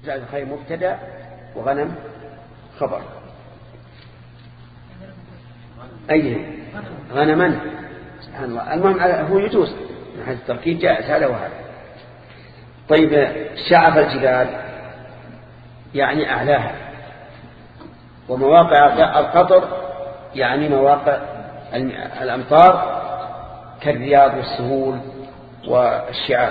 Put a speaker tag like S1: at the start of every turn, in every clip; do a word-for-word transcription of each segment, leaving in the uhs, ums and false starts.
S1: زاد الخير مبتدا وغنم خبر. أي غنما سبحان الله. المهم هو يجوز من حيث التركيب جائز هذا وهذا. طيب شعف الجبال يعني أعلاها، ومواقع القطر يعني مواقع الأمطار كالرياض والسهول والشعاب.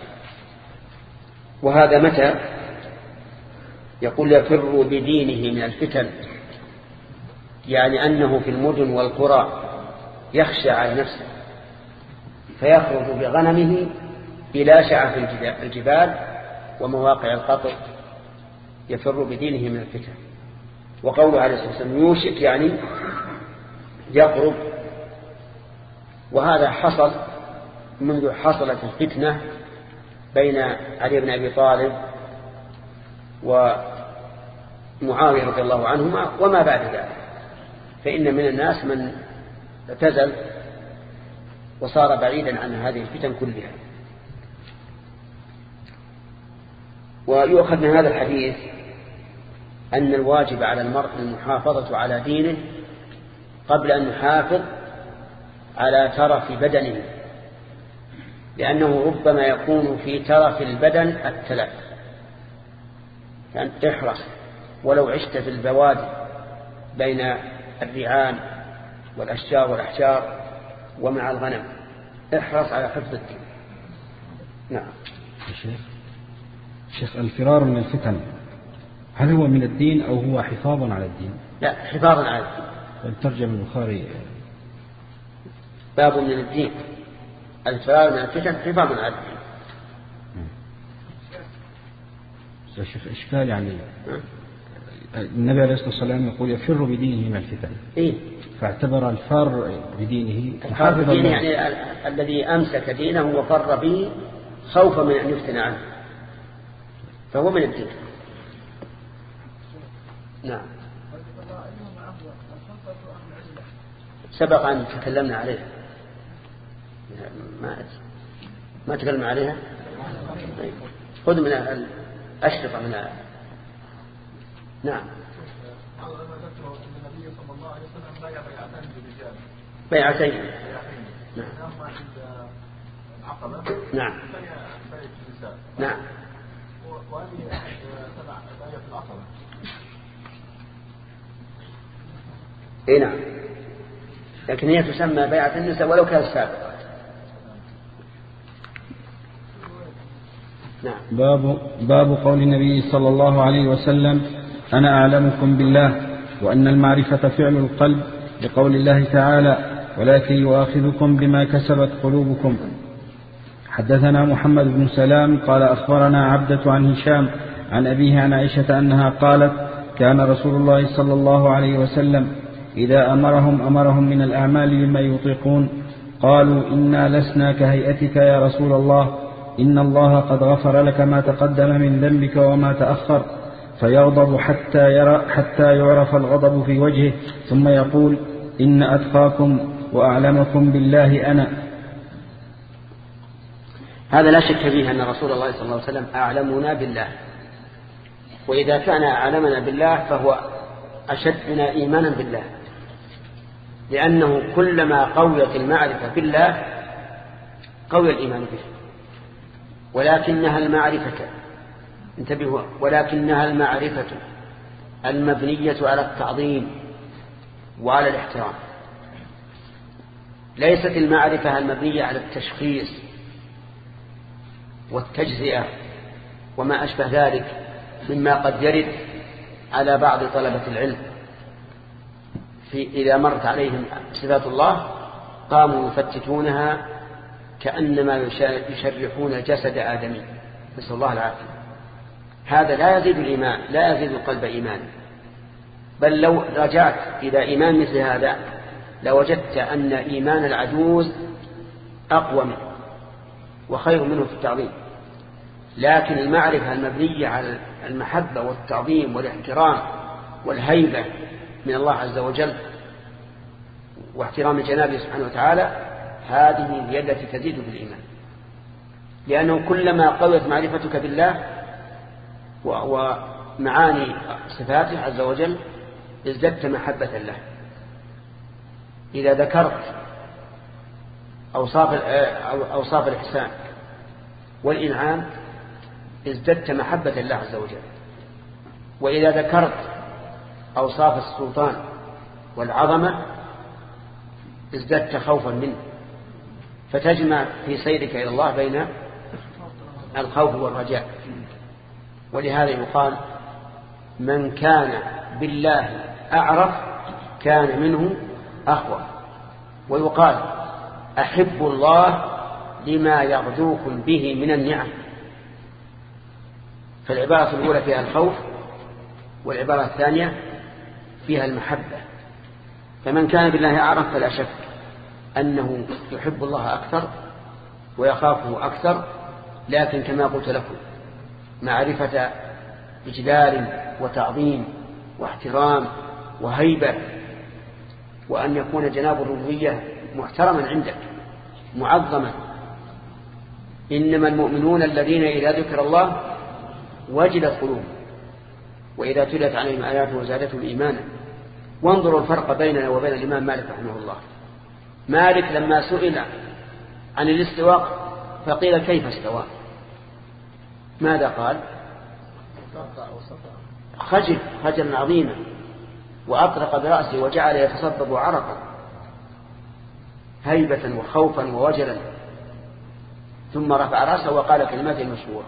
S1: وهذا متى يقول يفر بدينه من الفتن، يعني أنه في المدن والقرى يخشى على نفسه فيخرج بغنمه إلى شعف الجبال ومواقع القطر يفر بدينه من الفتن. وقوله عليه الصلاة والسلام يوشك يعني يقرب. وهذا حصل منذ حصلت الفتنة بين علي بن أبي طالب ومعاوية رضي الله عنهما وما بعد ذلك، فإن من الناس من اعتزل وصار بعيدا عن هذه الفتن كلها. ويؤخذ من هذا الحديث أن الواجب على المرء المحافظة على دينه قبل أن يحافظ على ترف بدنه، لأنه ربما يكون في ترف البدن التلف. يعني احرص ولو عشت في البوادي بين الرعان والأشجار والأحجار ومع الغنم، احرص على حفظ الدين. نعم.
S2: شيخ شيخ الفرار من الفتن هل هو من الدين أو هو حفاظا على الدين؟
S1: لا، حفاظا على الدين.
S2: والترجمة البخاري
S1: باب من الدين، الفرار من الفتن حفاظا على الدين.
S2: يا شيخ إشكال يعني النبي عليه الصلاة والسلام يقول يفر بدينه من الفتن.
S1: إيه؟
S2: فاعتبر الفار بدينه
S1: الفار بدينه يعني ال- الذي أمسك دينه وفر به خوفا من أن يفتن عنه، فهو من الدين. نعم. سبق أن تكلمنا عليها، ما ما تكلمنا عليها. خذ من الأشرطة من ال... نعم. بيعتين. نعم. نعم. اي نعم، لكن هي تسمى بيعة النساء ولو كانت سابقة. نعم.
S2: باب باب قول النبي صلى الله عليه وسلم أنا أعلمكم بالله، وأن المعرفة فعل القلب، لقول الله تعالى ولكن يؤاخذكم بما كسبت قلوبكم. حدثنا محمد بن سلام قال أخبرنا عبدة عن هشام عن أبيه عن عائشة أنها قالت كان رسول الله صلى الله عليه وسلم إذا أمرهم أمرهم من الأعمال بما يطيقون قالوا إنا لسنا كهيئتك يا رسول الله، إن الله قد غفر لك ما تقدم من ذنبك وما تأخر، فيغضب حتى يرى حتى يعرف الغضب في وجهه، ثم يقول إن أتقاكم وأعلمكم بالله أنا.
S1: هذا لا شك فيه أن رسول الله صلى الله عليه وسلم أعلمنا بالله، وإذا كان أعلمنا بالله فهو أشدنا إيمانا بالله، لأنه كلما قويت المعرفة بالله قوي الإيمان به. ولكنها المعرفة انتبهوا ولكنها المعرفة المبنية على التعظيم وعلى الاحترام، ليست المعرفة المبنية على التشخيص والتجزئة وما أشبه ذلك مما قد يرد على بعض طلبة العلم في إذا مرت عليهم صفات الله قاموا يفتتونها كأنما يشرحون جسد آدمي، نسأل الله العافية. هذا لا يزيد الإيمان، لا يزيد القلب إيمانا، بل لو رجعت إلى إيمان مثل هذا لوجدت أن إيمان العجوز أقوى منه وخير منه في التعظيم. لكن المعرفة المبنية على المحبة والتعظيم والاحترام والهيبة من الله عز وجل واحترام جنابه سبحانه وتعالى، هذه هي التي تزيد بالإيمان، لأنه كلما قوت معرفتك بالله ومعاني صفاته عز وجل ازددت محبة له. إذا ذكرت أوصاف أوصاف الإحسان والإنعام ازددت محبة الله عز وجل. وإذا ذكرت أوصاف السلطان والعظمة ازددت خوفا منه، فتجمع في سيرك إلى الله بين الخوف والرجاء. ولهذا يقال من كان بالله أعرف كان منه أخوف. ويقال أحب الله لما يغدوكم به من النعم. فالعبارة الأولى فيها الخوف والعبارة الثانية فيها المحبة. فمن كان بالله أعرف فلا شك أنه يحب الله أكثر ويخافه أكثر، لكن كما قلت لكم معرفة إجلال وتعظيم واحترام وهيبة، وأن يكون جناب الربوبية محترما عندك معظما. إنما المؤمنون الذين إذا ذكر الله وجلت قلوبهم وإذا تلت عليهم آياته وزادتهم إيمانا. وانظروا الفرق بيننا وبين الإمام مالك رحمه الله. مالك لما سئل عن الاستواء فقيل كيف استوى ماذا قال؟ خجل خجلا عظيما وأطرق برأسه وجعل يتصبب عرقا هيبة وخوفا ووجلا، ثم رفع رأسه وقال كلماته المشهورة.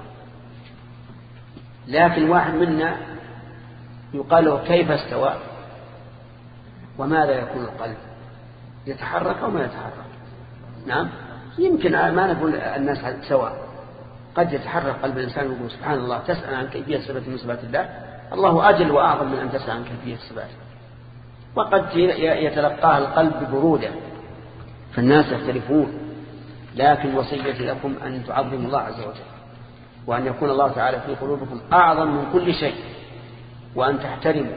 S1: لكن واحد منا يقال له كيف استوى وماذا يكون القلب؟ يتحرك أو ما يتحرك؟ نعم يمكن ما نقول الناس سواء، قد يتحرك قلب الإنسان ويقول سبحان الله، تسأل عن كيفية صفة من صفات الله، الله أجل وأعظم من أن تسأل عن كيفية الصفات. وقد يتلقاها القلب ببرودة، فالناس يختلفون. لكن وصيتي لكم أن تعظموا الله عز وجل، وأن يكون الله تعالى في قلوبكم أعظم من كل شيء، وأن تحترموا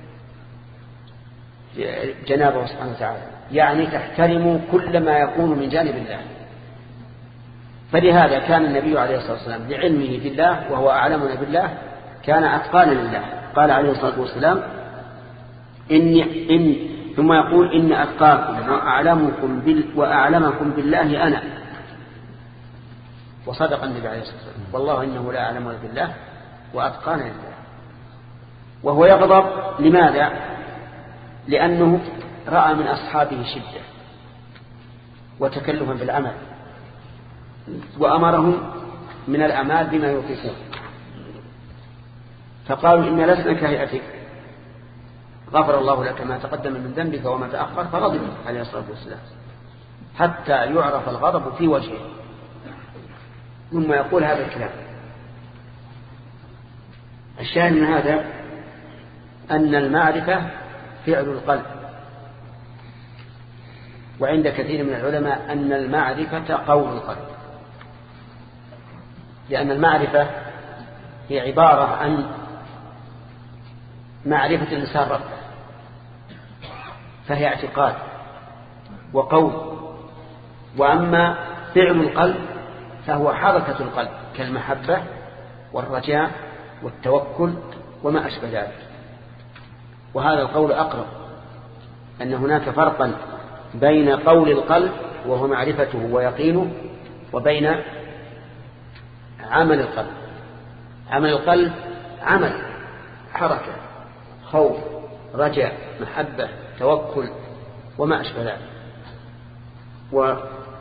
S1: جنابه سبحانه وتعالى، يعني تحترموا كل ما يكون من جانب الله. فلهذا كان النبي عليه الصلاة والسلام لعلمه بالله وهو أعلمنا بالله كان أتقانا لله. قال عليه الصلاة والسلام إني إن ثم يقول إن أتقاكم وأعلمكم, بال وأعلمكم بالله أنا. وصدق النبي عليه الصلاة والسلام والله إنه لا أعلم بالله وأتقانا لله. وهو يغضب لماذا؟ لأنه رأى من أصحابه شدة وتكلفا في العمل، وأمرهم من الأعمال بما يطيقون، فقالوا إن لسنا كهيئتك غفر الله لك ما تقدم من ذنبك وما تأخر، فغضب عليه الصلاة والسلام حتى يعرف الغضب في وجهه، ثم يقول هذا الكلام. الشاهد من هذا أن المعرفة فعل القلب، وعند كثير من العلماء أن المعرفة قول القلب، لأن المعرفة هي عبارة عن معرفة الإنسان ربه، فهي اعتقاد وقول. وأما فعل القلب فهو حركة القلب كالمحبة والرجاء والتوكل وما أشبه ذلك. وهذا القول أقرب، أن هناك فرقا بين قول القلب وهو معرفته ويقينه وبين عمل القلب. عمل القلب عمل حركة خوف رجاء محبة توكل وما أشبه ذلك. و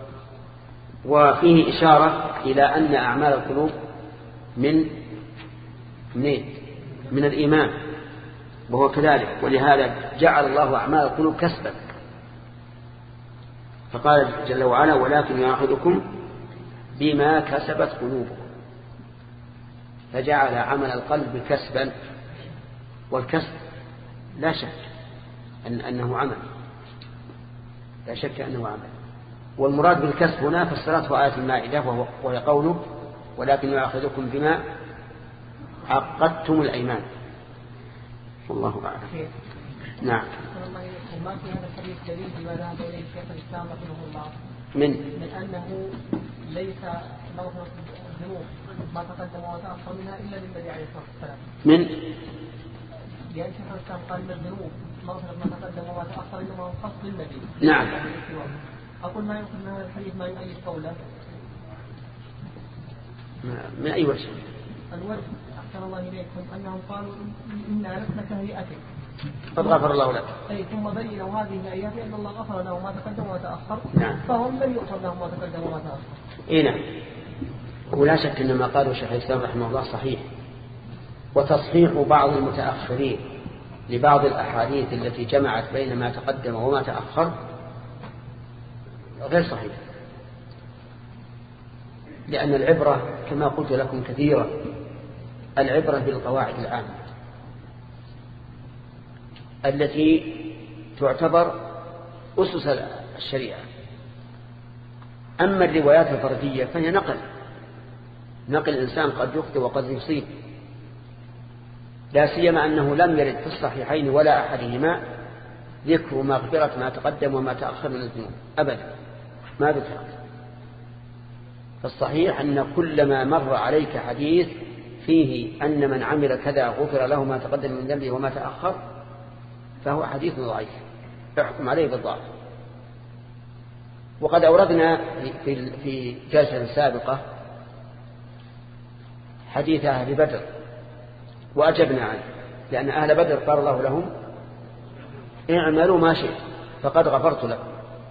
S1: وفيه إشارة إلى أن أعمال القلوب من من, من الإيمان، وهو كذلك. ولهذا جعل الله أعمال القلوب كسبا، فقال جل وعلا ولكن يأخذكم بما كسبت قلوبكم، فجعل عمل القلب كسبا. والكسب لا شك أن أنه عمل، لا شك أنه عمل. والمراد بالكسب هنا فسرته آية المائدة وهي قوله ولكن يأخذكم بما عقدتم الأيمان. والله أعلم. نعم.
S3: ما في هذا الحديث دليل بما ذهب إليه شيخ الإسلام رحمه الله
S1: من
S3: من أنه ليس مغفرة الذنوب ما تقدم وتأخر منها إلا للنبي عليه الصلاة والسلام.
S1: من؟
S3: يعني شيخ الإسلام قال إن الذنوب مغفرة ما تقدم وما تأخر إنما هو خاص بالنبي.
S1: نعم.
S3: أقول ما يمكن من هذا الحديث ما يؤيد قوله.
S1: من أي وجه؟
S3: الوجه أحسن الله إليكم أنهم قالوا إنا لسنا كهيئتك
S1: قد غفر الله لك.
S3: أي ثم بينوا هذه الآيات أن الله غفر له ما تقدم وما تأخر.
S1: نعم.
S3: فهم لم يغفر لهم ما تقدم وما تأخر.
S1: إيه نعم. ولا شك أن ما قاله شيخ الإسلام رحمه الله صحيح. وتصحيح بعض المتأخرين لبعض الأحاديث التي جمعت بين ما تقدم وما تأخر غير صحيح، لأن العبرة كما قلت لكم كثيرا العبرة بالقواعد العامة التي تعتبر أسس الشريعة. أما الروايات الفردية فهي نقل نقل الإنسان قد يخطئ وقد يصيب، لا سيما أنه لم يرد في الصحيحين ولا أحدهما ذكر مغفرة ما تقدم وما تأخر من الذنوب أبدا، ما ذكر. فالصحيح أن كلما مر عليك حديث فيه أن من عمل كذا غفر له ما تقدم من ذنبه وما تأخر فهو حديث ضعيف يحكم عليه بالضعف. وقد أوردنا في في جلسة سابقة حديث أهل بدر وأجبنا عنه، لأن أهل بدر قال الله لهم اعملوا ما شئت فقد غفرت لكم.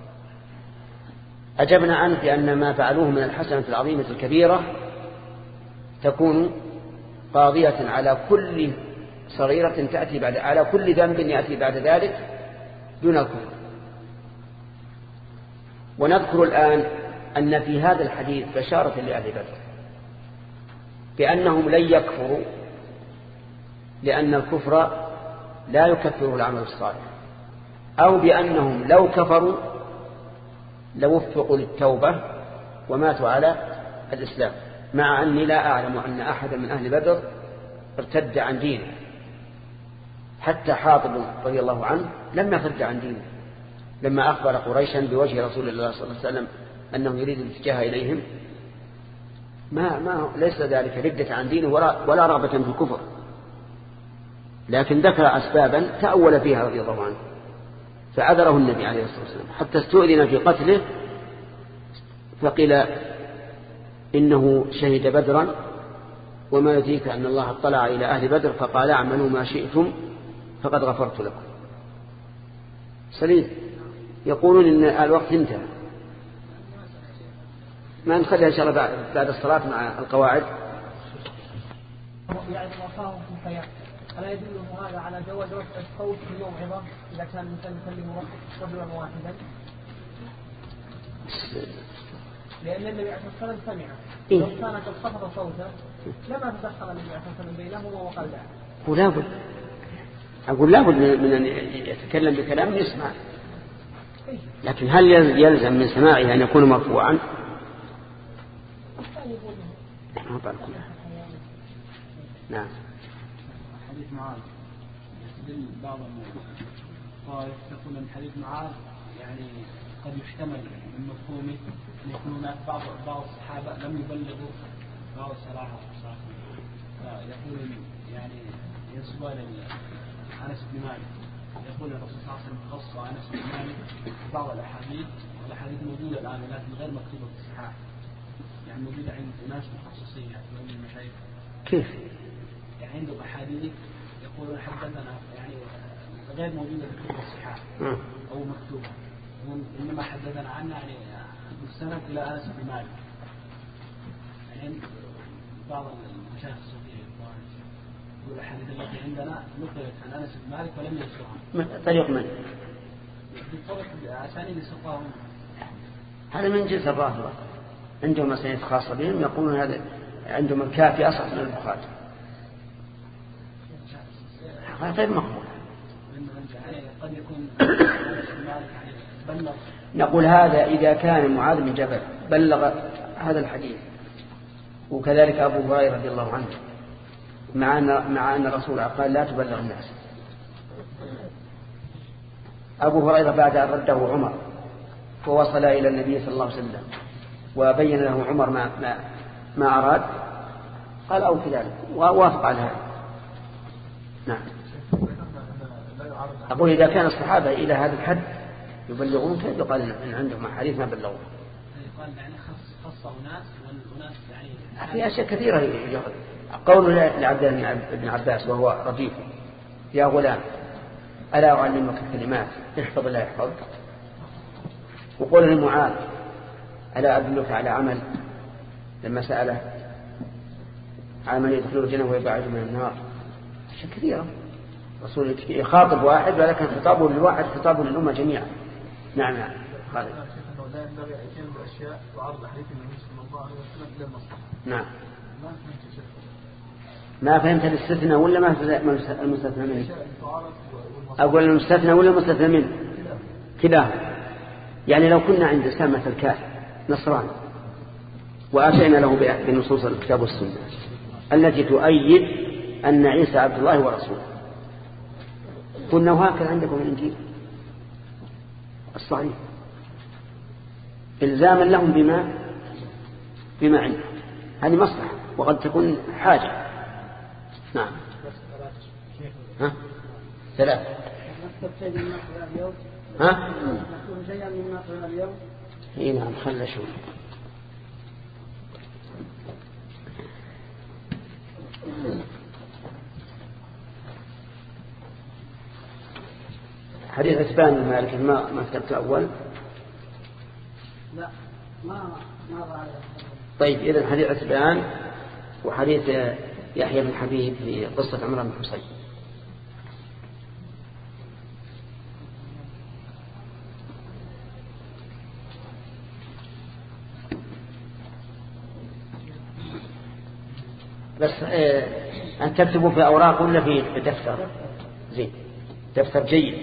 S1: أجبنا عنه بأن ما فعلوه من الحسنة العظيمة الكبيرة تكون قاضية على كل صغيرة تأتي بعد على كل ذنب يأتي بعد ذلك دون الكفر. ونذكر الآن أن في هذا الحديث بشارة لأهل بدر بأنهم لن يكفروا، لأن الكفر لا يكفره العمل الصالح، أو بأنهم لو كفروا لوفقوا للتوبة وماتوا على الإسلام، مع أني لا أعلم أن أحد من أهل بدر ارتد عن دينه. حتى حاطب رضي الله عنه لم يرتد عن دينه لما أخبر قريشا بوجه رسول الله صلى الله عليه وسلم أنه يريد الاتجاه إليهم، ما ما ليس ذلك ردة عن دينه ولا, ولا رغبة في الكفر، لكن ذكر أسبابا تأول فيها رضي الله عنه فعذره النبي عليه الصلاة والسلام حتى استؤذن في قتله، فقيل إنه شهد بدرا وما يدريك أن الله اطلع إلى أهل بدر فقال اعملوا ما شئتم فقد غفرت لكم. سليم يقولون إن الوقت انتهى، ما نخليها إن شاء الله بعد الصلاة مع القواعد.
S3: يعني وصاهم في الحياة ألا يدله هذا على جواز رفع الصوت في الموعظة إذا كان الإنسان يكلم رجلا واحدا؟ لأن النبي عليه الصلاة والسلام سمع لو كان قد خفض صوته لما تدخل النبي عليه الصلاة والسلام بينهما وقال لا.
S1: ولا بد أقول لا بد من أن يتكلم بكلام يسمع، لكن هل يلزم من سماعه أن يكون مرفوعا؟ نعم.
S2: حديث معاذ يستدل بعض الطائف يقول أن حديث معاذ يعني قد يحتمل من مفهومه أن يكون هناك بعض بعض الصحابة لم يبلغوا بعض الصراحة فيقول يعني ينسبوا إلى أنس بن مالك، يقول الرسول صلى الله عليه وسلم خص أنس بن مالك بعض الأحاديث والأحاديث موجودة الآن لكن غير مكتوبة في الصحاح، يعني موجودة عند ناس مخصصين يعني من المشايخ.
S1: كيف؟
S2: يعني عنده أحاديث يقولون حدثنا يعني غير موجودة في كتب الصحاح أو مكتوبة، إنما حدثنا عنها يعني مستند إلى أنس بن مالك. يعني بعض المشايخ الصوفية يقول الأحاديث التي عندنا نقلت عن أنس بن مالك ولم ينسوها.
S1: طريق من؟
S2: بالطريق أسانيد السقاهم.
S1: هذا من جنس الرافضة، عندهم أسانيد خاصة بهم يقولون هذا عندهم الكافي أصح من البخاري. هذا غير مقبول.
S2: قد يكون بلغ.
S1: نقول هذا إذا كان معاذ بن جبل بلغ هذا الحديث، وكذلك أبو هريرة رضي الله عنه، مع أن مع أن الرسول قال لا تبلغ الناس. أبو هريرة بعد أن رده عمر ووصل إلى النبي صلى الله عليه وسلم وبين له عمر ما, ما, ما أراد قال أو كذلك ووافق على هذا. نعم. أقول إذا كان الصحابة إلى هذا الحد يبلغون كيف يقال إن عندهم حديث ما بلغوا؟
S3: يقال يعني خص أناس والأناس يعني
S1: في أشياء كثيرة. قول لعبد بن عباس وهو رفيق: يا غلام ألا أعلمك الكلمات احفظ الله يحفظك. وقول لمعاذ: ألا أدلك على عمل، لما سأله عن من يدخل الجنة ويبعد من النار. أشياء كثيرة. رسول يخاطب واحد ولكن خطابه للواحد خطابه للأمة جميعا. نعم نعم. خالد.
S4: لا ينبغي أن يتم بأشياء تعرض حديث النبي صلى الله عليه وسلم إلى المصلحة.
S1: نعم.
S4: ما فهمت شيء.
S1: ما فهمت الاستثناء ولا ما المستثنى منه؟ أقول المستثنى ولا المستثنى منه؟ كذا. يعني لو كنا عند سامة الكافر نصراني وأتينا له بنصوص الكتاب والسنة التي تؤيد أن عيسى عبد الله ورسوله، قلنا وهكذا عندكم الإنجيل الصحيح إلزاما لهم بما بما عندهم. هذه مصلحة وقد تكون حاجة. نعم. ها؟ ثلاث. ها؟ اي نعم. خلنا شوف. حديث عتبان المالكي ما ما كتبت أول.
S3: لا ما ما رأى.
S1: طيب إذن حديث عتبان وحديث يحيى بن حبيب في قصة عمران بن حصين. بس آه أن تكتبوا في أوراق ولا في دفتر؟ زين، دفتر جيد.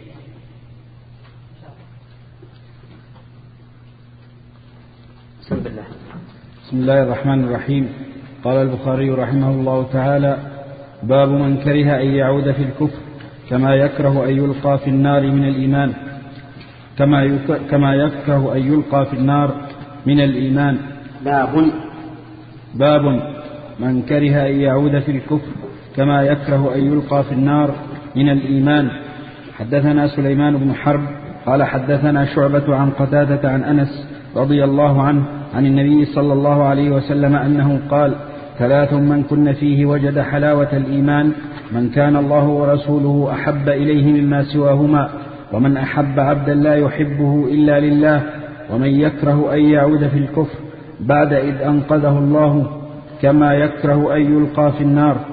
S1: بسم الله.
S2: بسم الله الرحمن الرحيم. قال البخاري رحمه الله تعالى: باب من كره أن يعود في الكفر كما يكره أن يلقى في النار من الإيمان كما يك... كما يكره أن يلقى في النار من الإيمان.
S1: باب
S2: باب من كره أن يعود في الكفر كما يكره أن يلقى في النار من الإيمان. حدثنا سليمان بن حرب قال حدثنا شعبة عن قتادة عن أنس رضي الله عنه عن النبي صلى الله عليه وسلم أنه قال: ثلاث من كن فيه وجد حلاوة الإيمان: من كان الله ورسوله أحب إليه مما سواهما، ومن أحب عبدا لا يحبه إلا لله، ومن يكره أن يعود في الكفر بعد إذ أنقذه الله كما يكره أن يلقى في النار.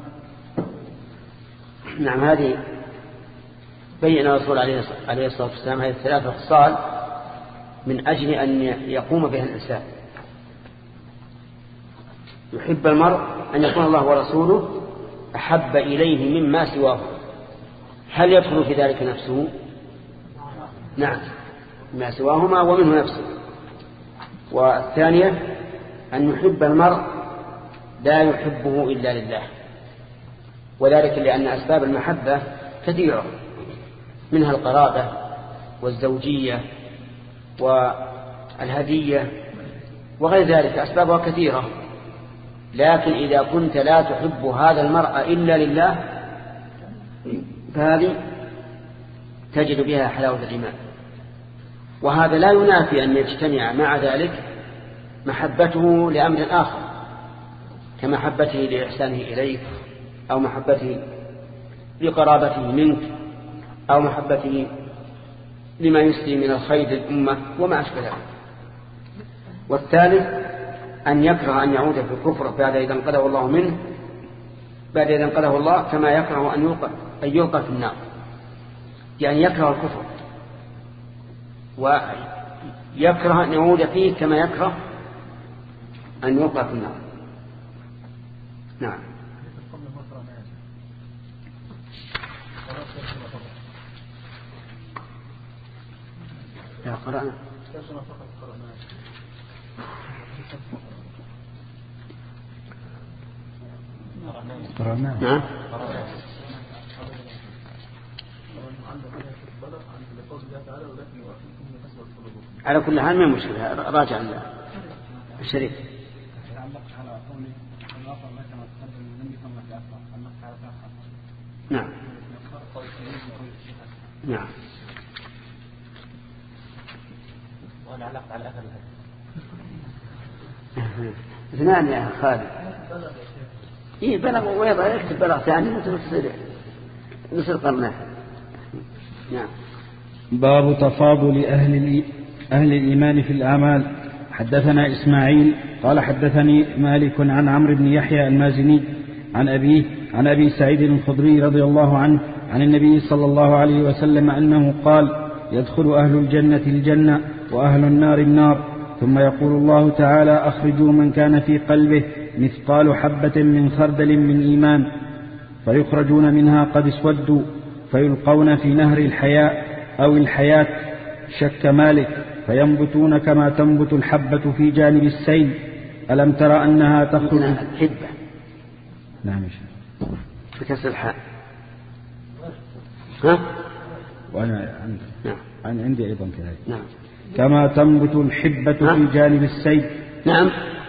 S1: نعم. هذه بين الرسول عليه الصلاة والسلام هذه الثلاثة خصال من أجل أن يقوم بها الإنسان. يحب المرء أن يكون الله ورسوله أحب إليه مما سواه. هل يدخل في ذلك نفسه؟ نعم، ما سواهما ومنه نفسه. والثانية أن يحب المرء لا يحبه إلا لله، وذلك لأن أسباب المحبة كثيرة، منها القرابة والزوجية والهدية وغير ذلك، أسبابها كثيرة. لكن إذا كنت لا تحب هذا المرء إلا لله فهذه تجد بها حلاوة الإيمان. وهذا لا ينافي أن يجتمع مع ذلك محبته لأمر آخر، كمحبته لإحسانه إليك، أو محبته لقرابته منك، أو محبته لما يسلي من الخير للأمة وما أشبه ذلك. والثالث أن يكره أن يعود في الكفر بعد إذا انقذه الله منه بعد إذا انقذه الله كما يكره أن يلقى, أن يلقى في النار، يعني يكره الكفر ويكره أن يعود فيه كما يكره أن يلقى في النار. نعم. يا قرأنا
S2: قرأنا
S1: نعم. على كل حال ما مشكلة، راجع الله. الشريف.
S4: علقت على قولي الواقع ما كما تقدم لم يكن لك أفضل علقت على ثلاث خطأ.
S1: نعم نعم.
S3: وأنا علقت على أثر
S1: اثنان يا خالد. إيه بلغ ويضع يكتب بلغ ثاني وتصير نصر قرنه. نعم.
S2: باب تفاضل أهل أهل الإيمان في الأعمال. حدثنا إسماعيل قال حدثني مالك عن عمرو بن يحيى المازني عن أبيه عن أبي سعيد الخدري رضي الله عنه عن النبي صلى الله عليه وسلم أنه قال: يدخل أهل الجنة الجنة وأهل النار النار، ثم يقول الله تعالى: أخرجوا من كان في قلبه مثقال حبة من خردل من إيمان، فيخرجون منها قد اسودوا، فيلقون في نهر الحياء أو الحياة، شك مالك، فينبتون كما تنبت الحبة في جانب السيل. ألم ترى أنها تخرج
S1: الحبة؟
S2: نعم
S1: بكسر الحاء. ها؟
S2: وأنا عندي
S1: نعم.
S2: أنا عندي أيضا كذلك.
S1: نعم.
S2: كما تنبت الحبة
S1: ها؟
S2: في جانب السيل.
S1: نعم.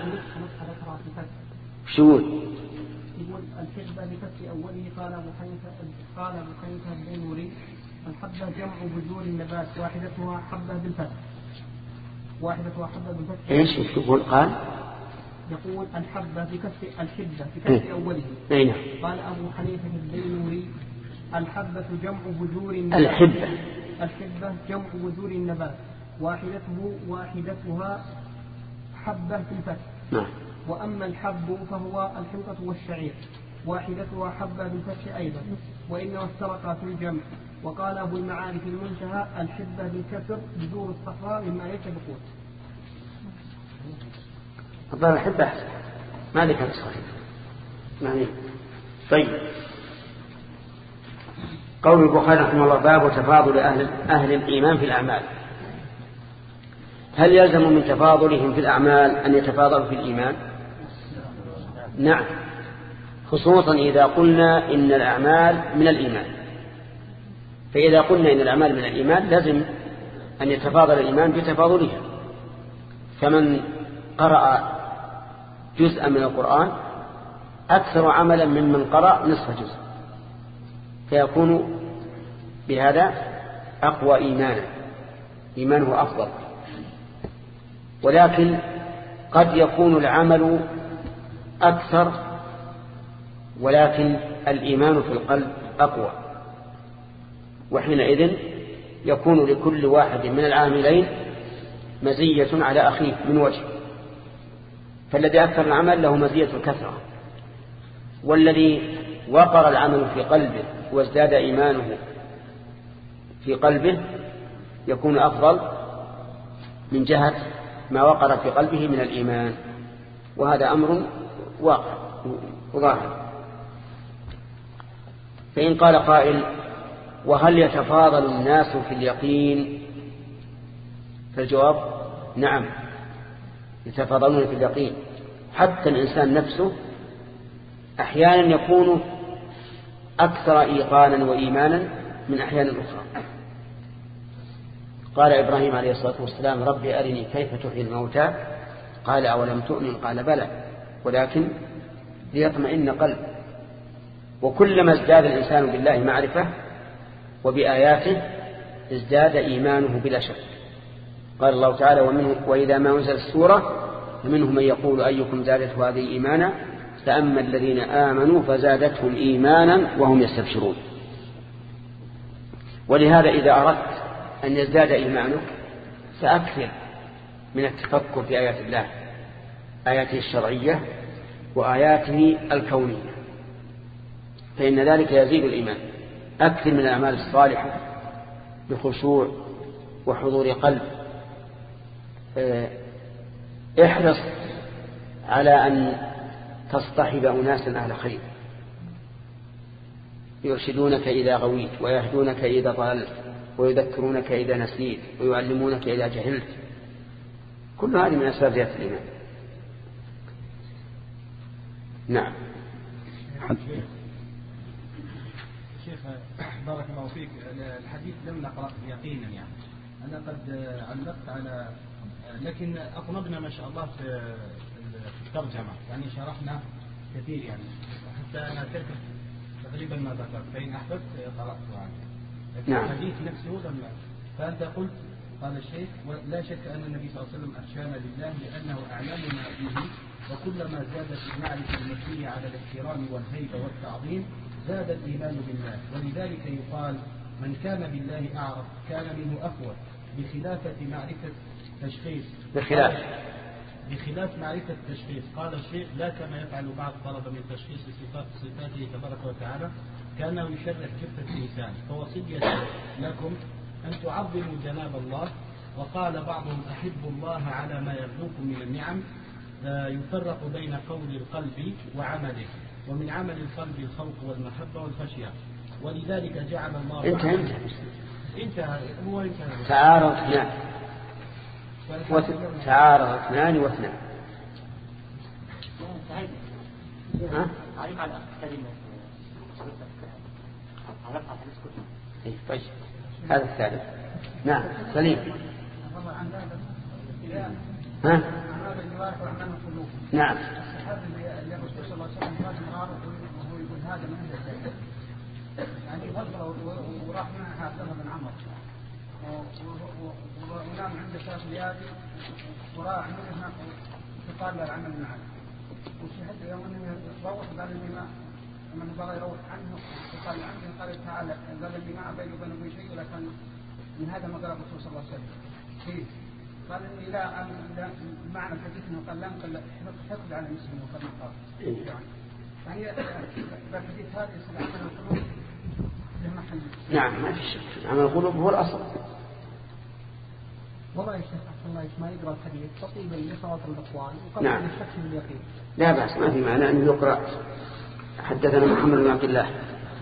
S1: شو
S3: يقول الحبة بفتح أوله. قال أبو حنيفة قال أبو حنيفة الدينوري: الحبة جمع بذور النبات، واحدتها حبة بالفتح. واحدتها حبة بالفتح.
S1: إيش يقول؟ قال
S3: يقول الحبة بكسر الحبة بكسر أوله.
S1: أين؟
S3: قال أبو حنيفة الدينوري: الحبة جمع بذور النبات.
S1: الحبة
S3: الحبة جمع بذور النبات، واحدته واحدتها حبة بالفتح.
S1: نعم.
S3: وأما الحب فهو الحنطة والشعير، واحدتها حبة بالفتح أيضا، وإنما افترقا في الجمع. وقال أبو المعارف المنتهى: الحبة بالكسر بذور الصحراء مما ليس بقوت.
S1: الظاهر الحبة أحسن، ما ذكرت صحيح. يعني طيب. قول البخاري رحمه الله: باب تفاضل أهل, أهل الإيمان في الأعمال. هل يلزم من تفاضلهم في الأعمال أن يتفاضلوا في الإيمان؟ نعم، خصوصا إذا قلنا إن الأعمال من الإيمان. فإذا قلنا إن الأعمال من الإيمان لازم أن يتفاضل الإيمان بتفاضلها. فمن قرأ جزءا من القرآن أكثر عملا ممن قرأ نصف جزء، فيكون بهذا أقوى إيمانا، إيمانه أفضل. ولكن قد يكون العمل أكثر ولكن الإيمان في القلب أقوى، وحينئذ يكون لكل واحد من العاملين مزية على أخيه من وجه. فالذي أكثر العمل له مزية الكثرة، والذي وقر العمل في قلبه وازداد إيمانه في قلبه يكون أفضل من جهة ما وقر في قلبه من الإيمان. وهذا أمر واقع وظاهر. فإن قال قائل: وهل يتفاضل الناس في اليقين؟ فالجواب: نعم، يتفاضلون في اليقين. حتى الإنسان نفسه أحيانا يكون أكثر إيقانا وإيمانا من أحيان أخرى. قال إبراهيم عليه الصلاة والسلام: ربي أرني كيف تحيي الموتى. قال: أولم تؤمن؟ قال: بلى ولكن ليطمئن قلب. وكلما ازداد الإنسان بالله معرفة وبآياته ازداد إيمانه بلا شك. قال الله تعالى: ومنه وإذا ما أنزل السورة فمنهم من يقول أيكم زادته هذه إيمانا، فأما الذين آمنوا فزادتهم إيمانا وهم يستبشرون. ولهذا إذا أردت أن يزداد إيمانك فأكثر من التفكر في آيات الله، آياته الشرعية وآياته الكونية، فإن ذلك يزيد الإيمان. أكثر من الأعمال الصالحة بخشوع وحضور قلب. احرص على أن تصطحب أناسا أهل خير يرشدونك إذا غويت، ويهدونك إذا ضللت، ويذكرونك إذا نسيت، ويعلمونك إذا جهلت. كل هذه من أسباب زيادة الإيمان. نعم.
S4: شيخ بارك الله فيك، الحديث لم نقرأ يقينا يعني أنا قد علقت على، لكن أطنبنا ما شاء الله في الترجمة، يعني شرحنا كثير يعني حتى أنا كتبت تقريبا ما ذكرت، فإن أحببت قرأته عنه. لكن
S1: نعم.
S4: الحديث نفسه لم. فأنت قلت قال الشيخ ولا شك أن النبي صلى الله عليه وسلم أرشانا لله لأنه أعلمنا به، وكلما زادت المعرفة المبنية على الاحترام والهيبة والتعظيم زاد الإيمان بالله، ولذلك يقال من كان بالله أعرف كان منه أقوى، بخلافة معرفة تشخيص
S1: بخلاف
S4: بخلاف معرفة التشخيص. قال الشيخ لا كما يفعل بعض الطلبة من تشخيص صفات صفاته تبارك وتعالى كانه يشرح كفة الإنسان، فوصية لكم أن تعظموا جناب الله. وقال بعضهم أحبوا الله على ما يرجوكم من النعم. يفرق بين قول القلب وعمله، ومن عمل القلب الخوف والمحبة والخشية، ولذلك جعل الله
S1: انتهى
S4: انتهى هو انتهى
S1: تعارض اثنان تعارض اثنان واثنان. ها؟ طيب هذا الثالث. نعم سليم. ها؟ نعم.
S3: الرسول صلى الله عليه وسلم قال وهو يقول هذا من عند الله، يعني غزوه وراح معها عبد الله بن عمرو ونام عند ثلاث ليالي وراح منها فقال له العمل معه، وشهد يوم انه روح قال لي ما من بغى يروح عنه فقال عنه قال تعالى قال لي ما بيني وبين ابي شيء، ولكن من هذا ما قال الرسول صلى الله عليه وسلم فيه. قال اني لا معنى الحديث انه قال لا قال حقد على المسلم وقد قال يعني الحديث هذا يصل عمل القلوب له محل.
S1: نعم ما في شك، عمل القلوب هو الاصل.
S3: والله يا شيخ احسن الله ما يقرا الحديث تطيبا لخواطر الاخوان وقبل
S1: نعم.
S3: الشك باليقين.
S1: لا بأس، ما في معنى أن يقرأ. حدثنا محمد بن عبد الله.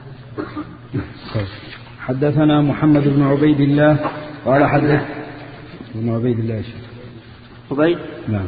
S2: حدثنا محمد بن عبيد الله قال حدث بن عبيد الله يا شيخ.
S1: عبيد؟
S2: نعم.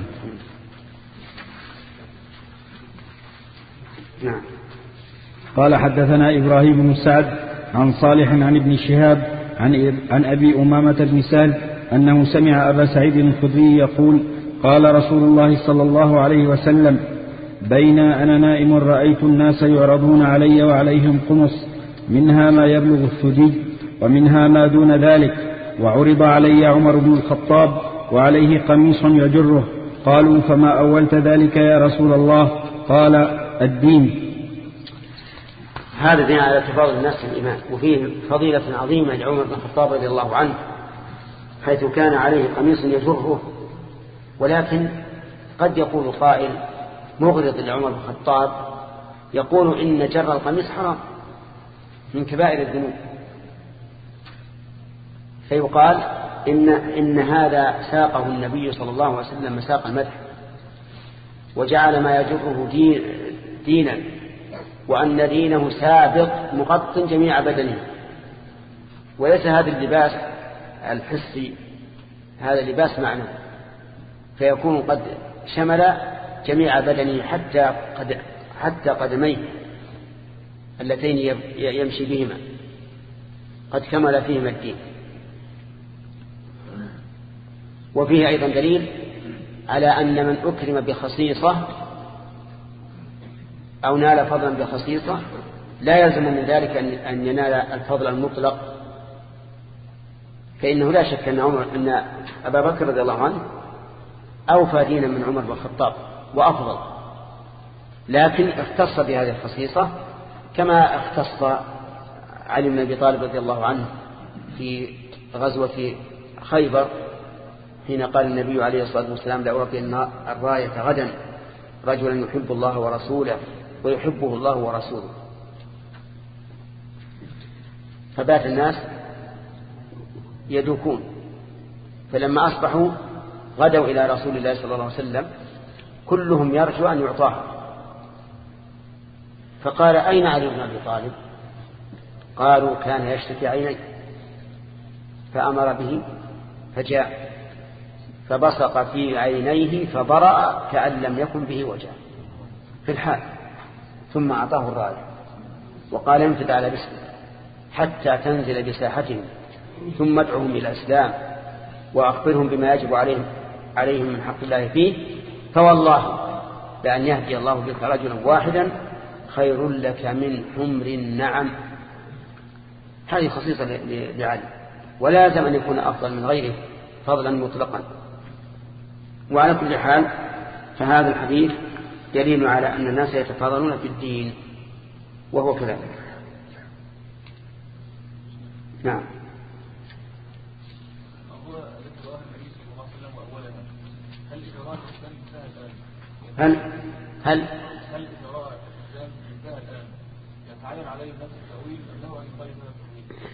S1: نعم.
S2: قال حدثنا إبراهيم بن سعد عن صالح عن ابن شهاب عن عن أبي أمامة بن سهل أنه سمع أبا سعيد الخدري يقول قال رسول الله صلى الله عليه وسلم بين أنا نائم رأيت الناس يعرضون علي وعليهم قمص منها ما يبلغ الثدي ومنها ما دون ذلك، وعرض علي عمر بن الخطاب وعليه قميص يجره. قالوا فما أولت ذلك يا رسول الله؟ قال الدين.
S1: هذا دين على تفاضل الناس في الإيمان، وفيه فضيلة عظيمة لعمر بن الخطاب رضي الله عنه حيث كان عليه قميص يجره. ولكن قد يقول قائل مغرض لعمر بن الخطاب يقول إن جر القميص حرام من كبائر الذنوب، فيقال إن, إن هذا ساقه النبي صلى الله عليه وسلم مساق المدح وجعل ما يجره دين دينا، وأن دينه سابق مغط جميع بدنه. وليس هذا اللباس الحسي، هذا لباس معنى، فيكون قد شمل جميع بدنه حتى قد حتى قدميه اللتين يمشي بهما، قد كمل فيهما الدين. وفيه أيضا دليل على أن من أكرم بخصيصة أو نال فضلا بخصيصة لا يلزم من ذلك أن ينال الفضل المطلق، فإنه لا شك أن, عمر أن أبا بكر رضي الله عنه أوفى دينا من عمر بن الخطاب وأفضل، لكن اختص بهذه الخصيصة كما اختص علي بن أبي طالب رضي الله عنه في غزوة خيبر حين قال النبي عليه الصلاة والسلام لأعطي الراية غدا رجلا يحب الله ورسوله ويحبه الله ورسوله. فبات الناس يدوكون، فلما أصبحوا غدوا إلى رسول الله صلى الله عليه وسلم كلهم يرجو أن يعطاه، فقال أين علي بن أبي طالب؟ قالوا كان يشتكي عينيه، فأمر به فجاء فبصق في عينيه فبرأ كأن لم يكن به وجع في الحال، ثم أعطاه الراية وقال انفذ على بسمك حتى تنزل بساحتهم ثم ادعهم إلى الإسلام وأخبرهم بما يجب عليهم عليهم من حق الله فيه، فوالله لأن يهدي الله بك رجلا واحدا خير لك من حمر النعم. هذه خصيصة لعلي، ولا يلزم أن يكون أفضل من غيره فضلا مطلقا. وعلى كل حال فهذا الحديث دليل على أن الناس يتفاضلون في الدين، وهو كذلك. نعم. هل هل
S5: هل إذا رأى الإسلام انتهى الآن يتعين عليه نفس التأويل أم له أن يغير من التأويل؟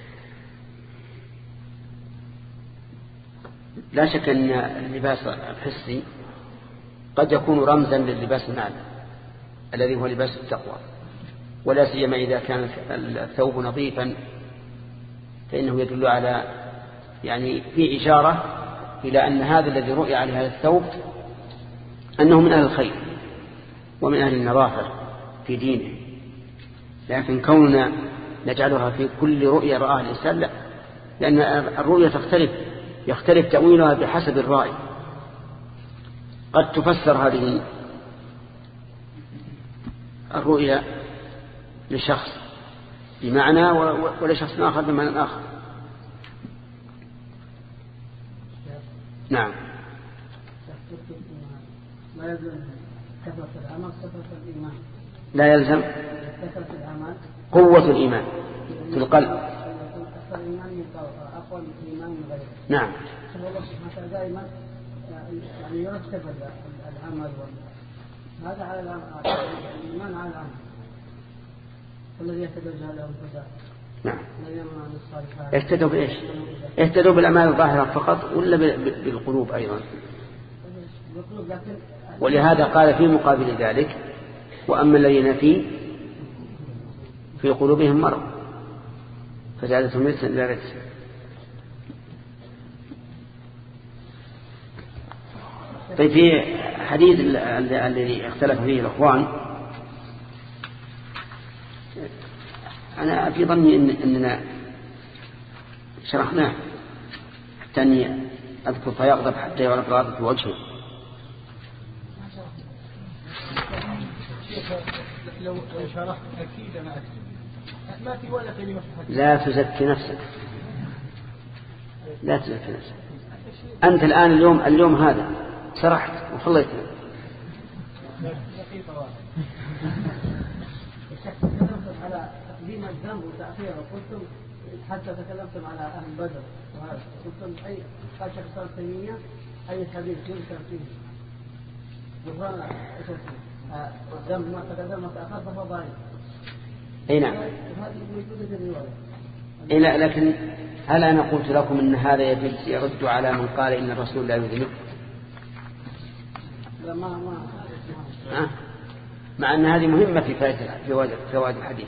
S1: لا شك أن اللباس الحسي قد يكون رمزا للباس المعنى الذي هو لباس التقوى، ولا سيما إذا كان الثوب نظيفا فإنه يدل على يعني في إشارة إلى أن هذا الذي رؤي على هذا الثوب أنه من أهل الخير ومن أهل النظافة في دينه. لكن كوننا نجعلها في كل رؤية رآها الإنسان لا، لأن الرؤية تختلف يختلف تأويلها بحسب الرأي. قد تفسر هذه الرؤية لشخص بمعنى ولشخص آخر بمعنى آخر. نعم.
S3: لا يلزم كثرة العمل كثرة الإيمان.
S1: لا يلزم
S3: كثرة العمل
S1: قوة الإيمان في القلب.
S3: أكثر الإيمان أقوى من الإيمان من غيره.
S1: نعم.
S3: مثلا دائما يعني يرتب العمل هذا على الإيمان على العمل. الذي يهتدوا جهله الفساد.
S1: نعم. يهتدوا بإيش؟ يهتدوا بالأعمال الظاهرة فقط ولا بالقلوب أيضا؟ ولهذا قال في مقابل ذلك وأما الذين في في قلوبهم مرض فزادتهم رجسا إلى رجس. طيب في حديث الذي اختلف فيه الأخوان أنا في ظني إن أننا شرحناه حتى أني أذكر فيغضب حتى يعرف غاضب في وجهه.
S4: لو شرحت أكيد أنا أكتب ما في ولا كلمة.
S1: لا تزكي نفسك لا تزكي نفسك. أنت الآن اليوم اليوم هذا شرحت وخليت
S3: على تقديم الذنب وتأخيره. قلتم حتى تكلمتم على أهل بدر وهذا قلتم أي قال شيخ الإسلام ابن تيمية أي حديث يذكر فيه غفران الذنب ما تقدم ما تأخر فهو ضعيف.
S1: أي نعم. إيه لكن هل أنا قلت لكم أن هذا يجب يرد على من قال إن الرسول لا يذنب؟
S3: لا ما ما
S1: أه؟ مع أن هذه مهمة في فوائد الحديث.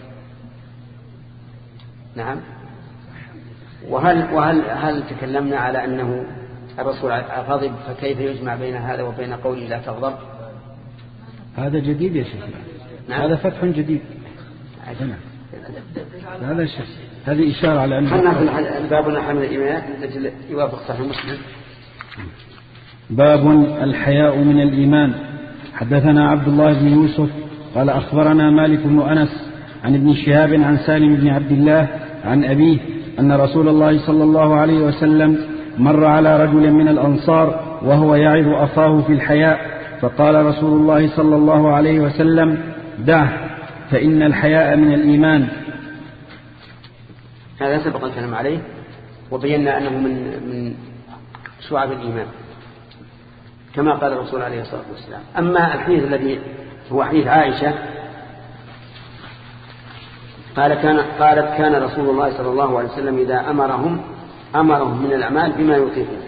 S1: نعم. وهل وهل هل تكلمنا على أنه الرسول غضب فكيف يجمع بين هذا وبين قوله لا تغضب؟
S2: هذا جديد يا شيخ.
S1: نعم.
S2: هذا فتح جديد. نعم. هذا شيء هذه إشارة على أن
S1: بابنا حمل الإيمان التي يوافق صحيح مسلم.
S2: باب الحياء من الإيمان. حدثنا عبد الله بن يوسف قال أخبرنا مالك بن أنس عن ابن شهاب عن سالم بن عبد الله عن أبيه أن رسول الله صلى الله عليه وسلم مر على رجل من الأنصار وهو يعظ أخاه في الحياء فقال رسول الله صلى الله عليه وسلم دعه فإن الحياء من الإيمان.
S1: هذا سبق الكلام عليه وبينا أنه من من شعب الإيمان كما قال الرسول عليه الصلاة والسلام. أما الحديث الذي هو حديث عائشة قال كان قالت كان رسول الله صلى الله عليه وسلم إذا أمرهم أمرهم من الأعمال بما يطيقون.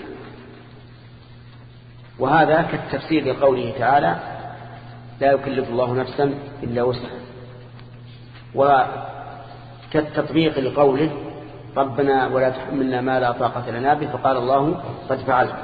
S1: وهذا كالتفسير لقوله تعالى لا يكلف الله نفسا إلا وسعها، وكالتطبيق لقوله ربنا ولا تحملنا ما لا طاقة لنا به فقال الله قد فعلت.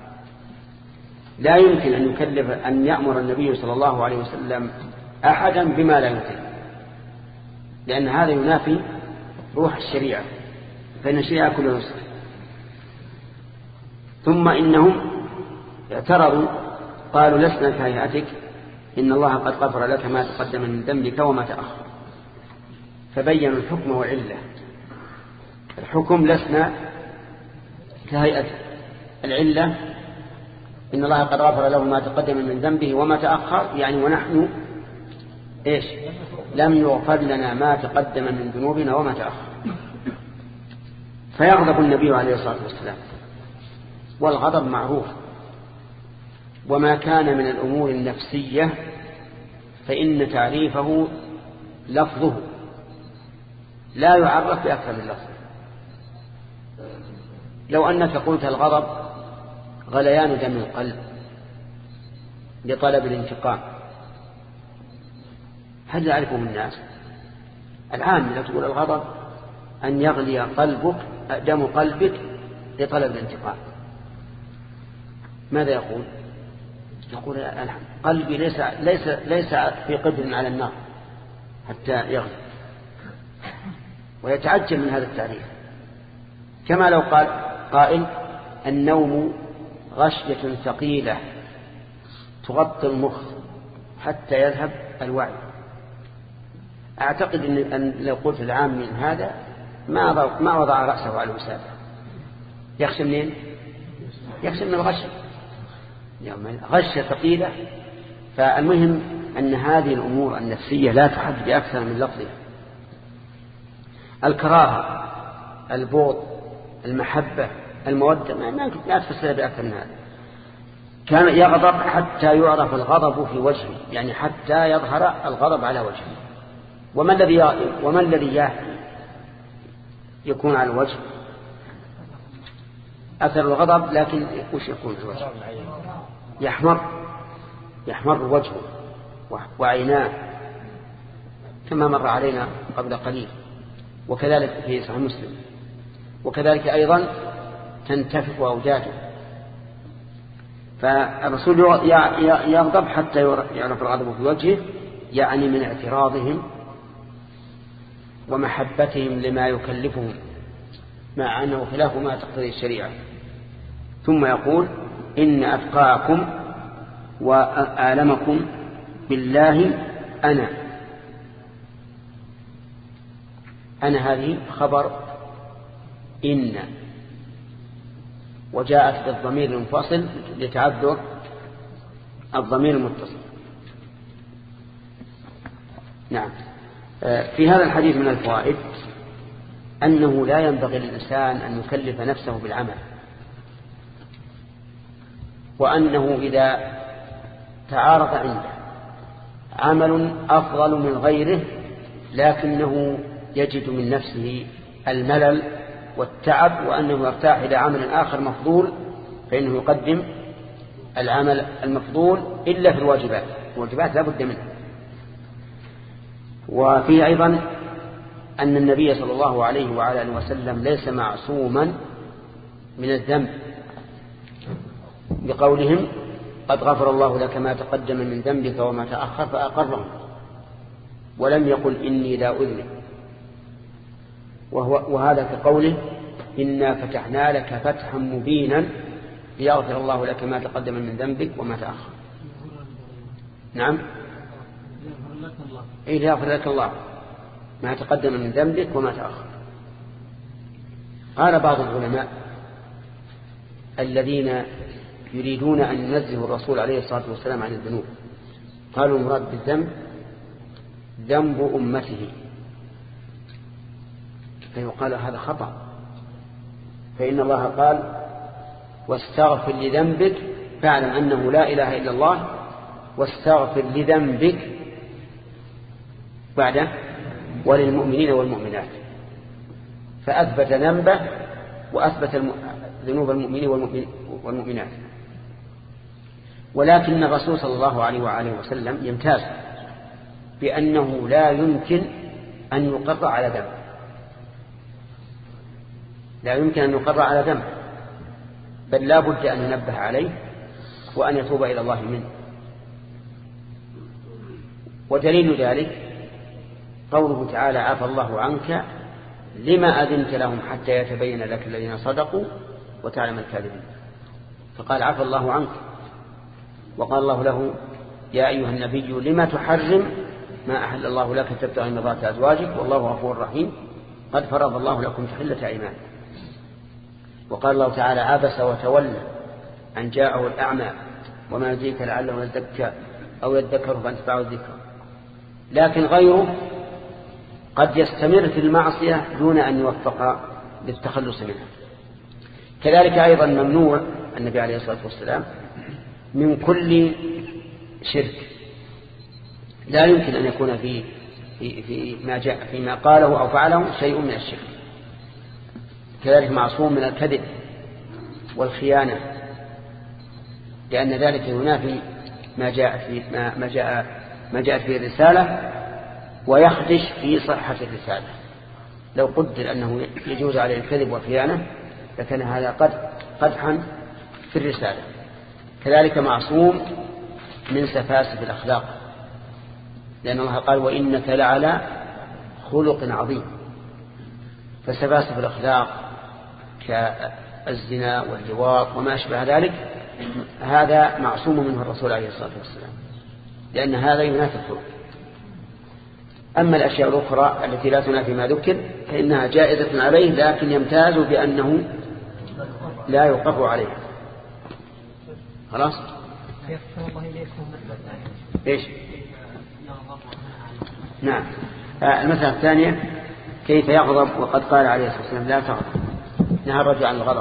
S1: لا يمكن أن يكلف أن يأمر النبي صلى الله عليه وسلم أحدا بما لا يطيق، لأن هذا ينافي روح الشريعة، فإن الشريعة كلها نسخ. ثم إنهم اعترضوا قالوا لسنا كهيئتك إن الله قد غفر لك ما تقدم من ذنبك وما تأخر. فبينوا الحكم والعلة. الحكم لسنا كهيئتك، العلة إن الله قد غفر له ما تقدم من ذنبه وما تأخر، يعني ونحن إيش لم يغفر لنا ما تقدم من ذنوبنا وما تأخر. فيغضب النبي عليه الصلاة والسلام، والغضب معروف، وما كان من الأمور النفسية فإن تعريفه لفظه لا يعرف بأكثر من لفظ. لو أنك قلت الغضب غليان دم القلب لطلب الانتقام، هل يعرفه الناس؟ العام لو تقول الغضب أن يغلي قلبك دم قلبك لطلب الانتقام، ماذا يقول؟ يقول قلبي ليس, ليس, ليس في قدر على النار حتى يغلي، ويتعجب من هذا التعريف. كما لو قال قائل النوم غشية ثقيلة تغطي المخ حتى يذهب الوعي. أعتقد أن, أن لو قلت العام من هذا ما, ما وضع رأسه على الوسادة. يخشى منين؟ يخشى من الغشية، غشية ثقيلة. فالمهم أن هذه الأمور النفسية لا تحد بأكثر من لفظها. الكراهة، البغض، المحبة، المودة ما تفسر بأكثر من هذا. كان يغضب حتى يعرف الغضب في وجهه، يعني حتى يظهر الغضب على وجهه. وما الذي وما الذي يكون على الوجه؟ أثر الغضب، لكن وش يكون في الوجه؟ يحمر يحمر وجهه وعيناه كما مر علينا قبل قليل، وكذلك في صحيح مسلم. وكذلك أيضا تنتفخ أوجاجه. فالرسول يغضب حتى يعرف الغضب في وجهه، يعني من اعتراضهم ومحبتهم لما يكلفهم، مع أنه خلاف ما تقتضي الشريعة. ثم يقول إن أتقاكم وأعلمكم بالله أنا. أنا هذه خبر إن، وجاءت بالضمير المنفصل لتعذر الضمير المتصل. نعم. في هذا الحديث من الفوائد أنه لا ينبغي للإنسان أن يكلف نفسه بالعمل، وأنه إذا تعارض عنده عمل أفضل من غيره لكنه يجد من نفسه الملل والتعب وأنه يرتاح إلى عمل آخر مفضول، فإنه يقدم العمل المفضول إلا في الواجبات. الواجبات لا بد منها. وفيه أيضا أن النبي صلى الله عليه وعلى آله وسلم ليس معصوما من الذنب، بقولهم قد غفر الله لك ما تقدم من ذنبك وما تأخر فأقرهم، ولم يقل إني لا أذنب. وهو وهذا كقوله إنا فتحنا لك فتحا مبينا ليغفر الله لك ما تقدم من ذنبك وما تأخر. نعم، إيه ليغفر لك الله ما تقدم من ذنبك وما تأخر. قال بعض العلماء الذين يريدون أن ينزهوا الرسول عليه الصلاة والسلام عن الذنوب، قالوا المراد بالذنب ذنب أمته، فيقال هذا خطأ، فإن الله قال واستغفر لذنبك فاعلم أنه لا إله إلا الله واستغفر لذنبك بعده وللمؤمنين والمؤمنات، فأثبت ذنبه وأثبت ذنوب المؤمنين والمؤمنات. ولكن الرسول صلى الله عليه وآله وسلم يمتاز بأنه لا يمكن أن يقر على ذنب، لا يمكن أن يقر على ذنب، بل لا بد أن ينبه عليه وأن يتوب إلى الله منه. ودليل ذلك قوله تعالى عفى الله عنك لما أذنت لهم حتى يتبين لك الذين صدقوا وتعلم الكاذبين. فقال عفى الله عنك. وقال الله له يا أيها النبي لما تحرم ما أحل الله لك تبتغي مرضات أزواجك والله غفور رحيم قد فرض الله لكم تحلة أيمانكم. وقال الله تعالى عبس وتولى أن جاءه الأعمى وما يدريك لعله يزكى أو يذكر فانتفعه الذكر. لكن غيره قد يستمر في المعصية دون أن يوفق للتخلص منها. كذلك أيضا ممنوع النبي عليه الصلاة والسلام من كل شرك، لا يمكن أن يكون في في في ما جاء فيما قاله أو فعله شيء من الشرك. كذلك معصوم من الكذب والخيانة، لأن ذلك ينافي ما جاء في ما ما جاء ما جاءت فيه الرسالة ويخدش في صحة الرسالة. لو قدر أنه يجوز عليه الكذب والخيانة لكان هذا قد قدحا في الرسالة. كذلك معصوم من سفاسف الأخلاق، لأن الله قال وإنك لعلى خلق عظيم. فسفاسف الأخلاق كالزنا واللواط وما أشبه ذلك هذا معصوم منه الرسول عليه الصلاة والسلام، لأن هذا ينافي الخلق. أما الأشياء الأخرى التي لا تنافي ما ذكر فإنها جائزة عليه، لكن يمتاز بأنه لا يوقف عليه. خلاص؟ إيش؟ نعم. آه المسألة الثانية كيف يغضب وقد قال عليه الصلاة والسلام لا تغضب، نهى الرجل عن الغضب.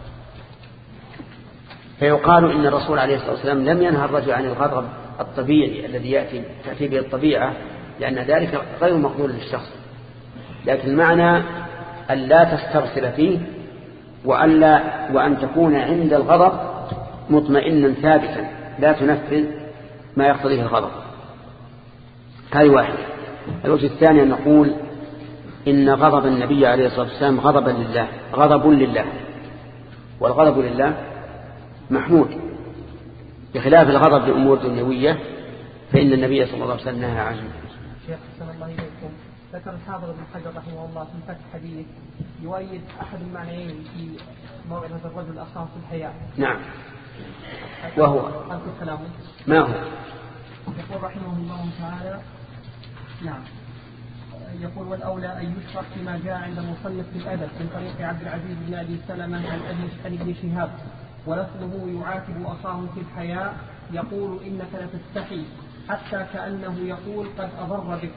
S1: فيقال إن الرسول عليه الصلاة والسلام لم ينهى الرجل عن الغضب الطبيعي الذي يأتي تأتي به الطبيعة، لأن ذلك غير مقبول للشخص، لكن المعنى أن لا تسترسل فيه وأن, لا وأن تكون عند الغضب مطمئنا ثابتا لا تنفذ ما يقتضيه الغضب. هذه واحدة. الوجه الثاني أن نقول إن غضب النبي عليه الصلاة والسلام غضبا لله غضب لله، والغضب لله محمود، بخلاف الغضب لأمور دنيوية فإن النبي صلى الله عليه وسلم نهى عنه.
S3: شيخ صلى الله عليه وسلم ذكر الحافظ ابن حجر رحمه الله في فتح حديث يؤيد أحد المعنيين في موعظة الرجل أخاه في الحياة.
S1: نعم. وهو ما هو؟
S3: يقول رحمه الله تعالى نعم يقول والأولى أن يشرح فيما جاء عند المصنف في الأدب من طريق عبد العزيز بن أبي سلمة عن ابن شهاب ولفظه يعاتب أخاه في الحياة يقول إنك لتستحي حتى كأنه يقول قد أضر بك.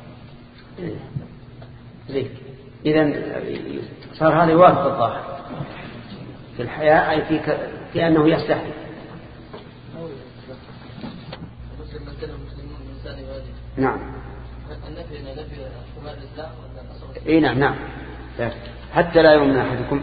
S1: زين. إذن صار هذا يوافق الظاهر في الحياة أي في ك... كأنه يستحي. نعم.
S6: النفي نفي كمال الإسلام ولا
S1: إيه نعم نعم حتى لا يؤمن أحدكم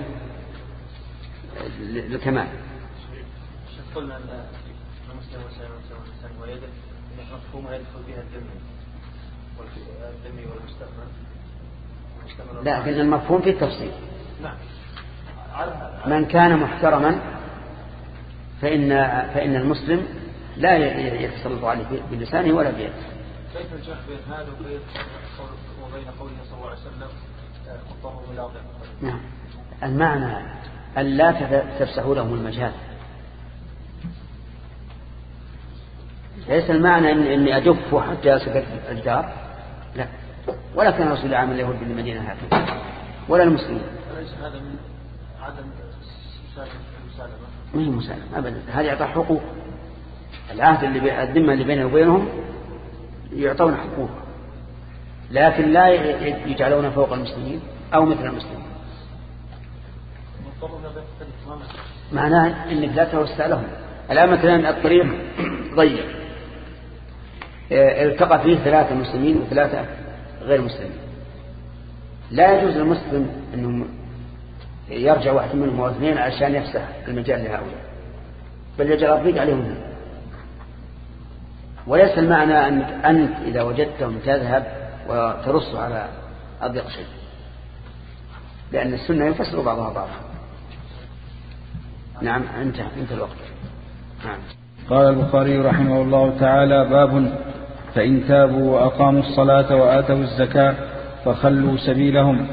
S1: للكمال.
S5: قلنا أن المسلم والإنسان ويده مفهومها يدخل بها الذمي والذمي والمستأمن.
S1: لكن المفهوم في التفصيل.
S5: نعم.
S1: من كان محترما فإن فإن المسلم لا يتسلط عليه بلسانه ولا بيده.
S5: كيف الجمع بين هذا وبين وبين قوله صلى الله عليه وسلم خطه إلى أرض؟
S1: نعم. المعنى أن لا تفسحوا لهم المجال. ليس المعنى إن إني أدف حتى يسكت الجار، لا. ولا كان رسول عام اليهود بالمدينة هكذا ولا المسلمين.
S5: أليس هذا من عدم المسالمة؟
S1: ما هي مسالمة أبدا، هذا يعطى حقوق. العهد اللي الذمة اللي بينه وبينهم يعطون حقوق، لكن لا يجعلون فوق المسلمين أو مثل المسلمين. معناه إنك لا توسع لهم. الآن مثلا الطريق ضيق التقى فيه ثلاثة مسلمين وثلاثة غير مسلمين، لا يجوز للمسلم أنه يرجع واحد منهم أو اثنين عشان يفسح المجال لهؤلاء، بل يجعل الضيق عليهم. وليس المعنى أنك أنت إذا وجدتهم تذهب وترص على أضيق شيء، لأن السنة يفسر بعضها بعضها. نعم انتهى انتهى الوقت. نعم.
S2: قال البخاري رحمه الله تعالى باب فإن تابوا وأقاموا الصلاة وآتوا الزكاة فخلوا سبيلهم.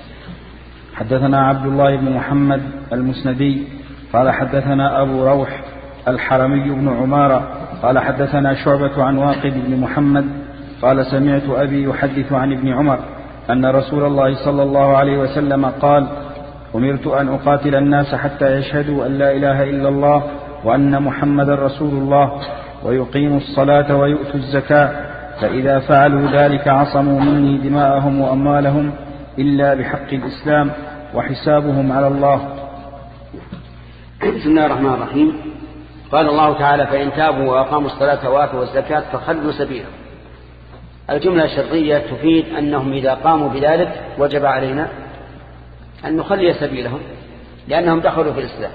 S2: حدثنا عبد الله بن محمد المسندي قال حدثنا أبو روح الحرمي بن عمارة قال حدثنا شعبة عن واقد بن محمد قال سمعت أبي يحدث عن ابن عمر أن رسول الله صلى الله عليه وسلم قال أمرت أن أقاتل الناس حتى يشهدوا أن لا إله إلا الله وأن محمد رسول الله ويقيموا الصلاة ويؤتوا الزكاة فإذا فعلوا ذلك عصموا مني دماءهم وأموالهم إلا بحق الإسلام وحسابهم على الله.
S1: بسم الله الرحمن الرحيم. قال الله تعالى فإن تابوا وأقاموا الصلاة وآتوا الزكاة فخلوا سبيلهم. الجملة الشرطية تفيد أنهم إذا قاموا بذلك وجب علينا أن نخلي سبيلهم لأنهم دخلوا في الإسلام،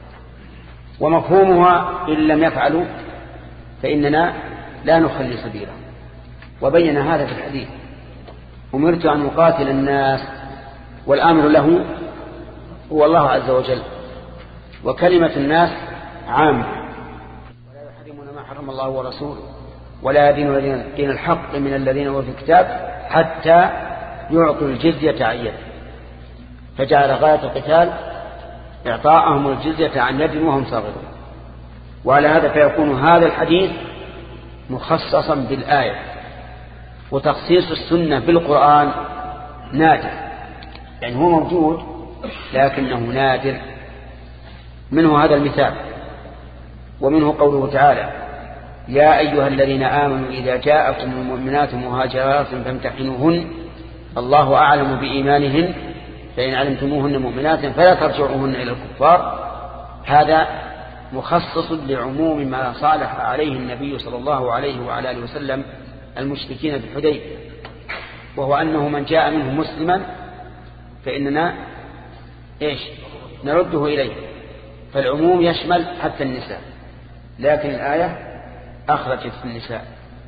S1: ومفهومها إن لم يفعلوا فإننا لا نخلي سبيلهم. وبين هذا في الحديث أمرت أن أقاتل الناس، والآمر له هو الله عز وجل، وكلمة الناس عامة، ولا يحرمون ما حرم الله ورسوله ولا يدينون دين الحق من الذين أوتوا الكتاب حتى يعطوا الجزية عن يد، فجعل غاية القتال إعطاءهم الجزية عن يد وهم صاغرون. وعلى هذا فيكون هذا الحديث مخصصا بالآية، وتخصيص السنة بالقرآن نادر، يعني هو موجود لكنه نادر. منه هذا المثال، ومنه قوله تعالى يا أيها الذين آمنوا إذا جاءكم المؤمنات مهاجرات فامتحنوهن الله أعلم بإيمانهن فإن علمتموهن مؤمنات فلا ترجعوهن إلى الكفار. هذا مخصص لعموم ما صالح عليه النبي صلى الله عليه وعلى آله وسلم المشركين في الحديبية، وهو أنه من جاء منهم مسلما فإننا إيش نرده إليه، فالعموم يشمل حتى النساء، لكن الآية أخرجت في النساء.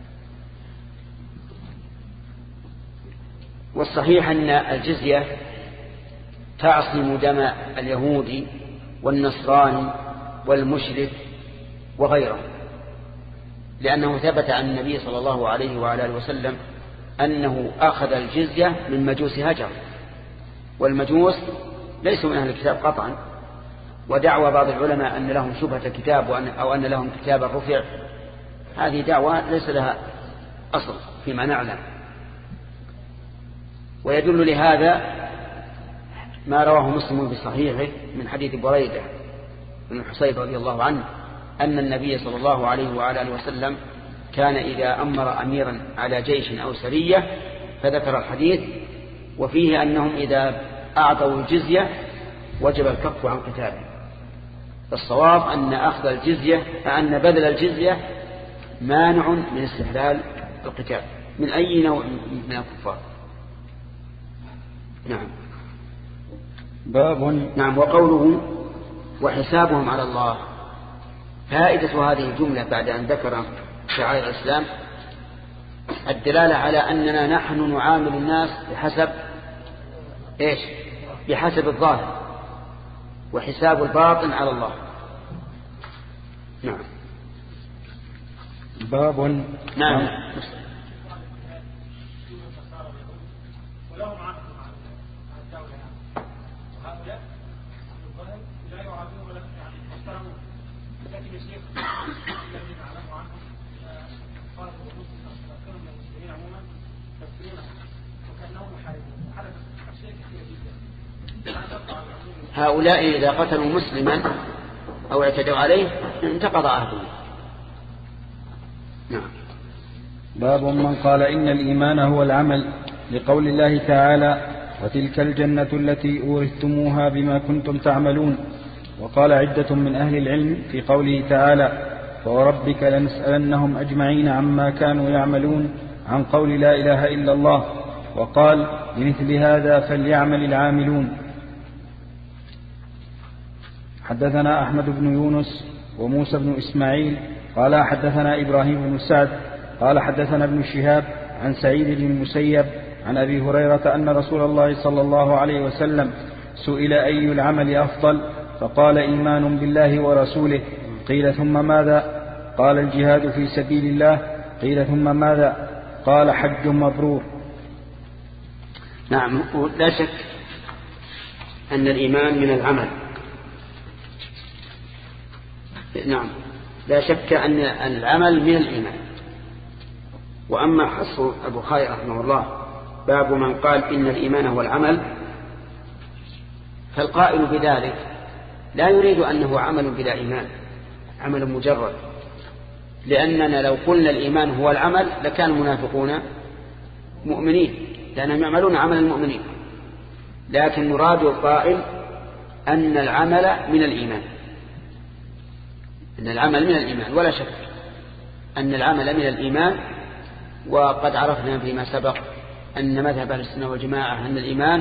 S1: والصحيح أن الجزية تعصم دم اليهودي والنصراني والمشرك وغيره، لأنه ثبت عن النبي صلى الله عليه وعلى آله وسلم أنه أخذ الجزية من مجوس هجر، والمجوس ليسوا من أهل الكتاب قطعا، ودعوى بعض العلماء أن لهم شبهة كتاب أو أن لهم كتابا رفع، هذه دعوة ليس لها أصل فيما نعلم. ويدل لهذا ما رواه مسلم بصحيحه من حديث بريدة بن الحصيب رضي الله عنه أن النبي صلى الله عليه وعلى آله وسلم كان إذا أمر أميرا على جيش أو سرية فذكر الحديث، وفيه أنهم إذا أعطوا الجزية وجب الكف عن قتاله. الصواب أن أخذ الجزية أن بذل الجزية مانع من استحلال القتال من أي نوع من الكفار. نعم.
S2: باب
S1: نعم. وقوله وحسابهم على الله، فائدة هذه الجملة بعد أن ذكر شعائر الإسلام الدلالة على أننا نحن نعامل الناس بحسب إيش؟ بحسب الظاهر، وحساب الباطن على الله. نعم.
S2: باب
S1: نعم.
S5: ولهم عهد مع الدولة، وهؤلاء لا يعادون ولا يحترمون، لكن الشيخ الذي نعلم عنه قال الوجود كثير من المسلمين عموما تفسيرون وكأنهم محاربون، حدث أشياء كثيرة جدا.
S1: هؤلاء إذا قتلوا مسلما أو اعتدوا عليه انتقض عهده. نعم.
S2: باب من قال إن الإيمان هو العمل، لقول الله تعالى وتلك الجنة التي أورثتموها بما كنتم تعملون. وقال عدة من أهل العلم في قوله تعالى فوربك لنسألنهم أجمعين عما كانوا يعملون عن قول لا إله إلا الله، وقال لمثل هذا فليعمل العاملون. حدثنا أحمد بن يونس وموسى بن إسماعيل قال حدثنا إبراهيم بن سعد قال حدثنا ابن شهاب عن سعيد بن المسيب عن أبي هريرة أن رسول الله صلى الله عليه وسلم سئل أي العمل أفضل فقال إيمان بالله ورسوله. قيل ثم ماذا؟ قال الجهاد في سبيل الله. قيل ثم ماذا؟ قال حج مبرور.
S1: نعم. لا شك أن الإيمان من العمل. نعم. لا شك أن العمل من الإيمان. وأما حصر البخاري رحمه الله باب من قال إن الإيمان هو العمل، فالقائل بذلك لا يريد أنه عمل بلا إيمان، عمل مجرد، لأننا لو قلنا الإيمان هو العمل لكان المنافقون مؤمنين لأنهم يعملون عمل المؤمنين، لكن مراد القائل أن العمل من الإيمان، أن العمل من الإيمان، ولا شك أن العمل من الإيمان. وقد عرفنا فيما سبق أن مذهب أهل السنة والجماعة أن الإيمان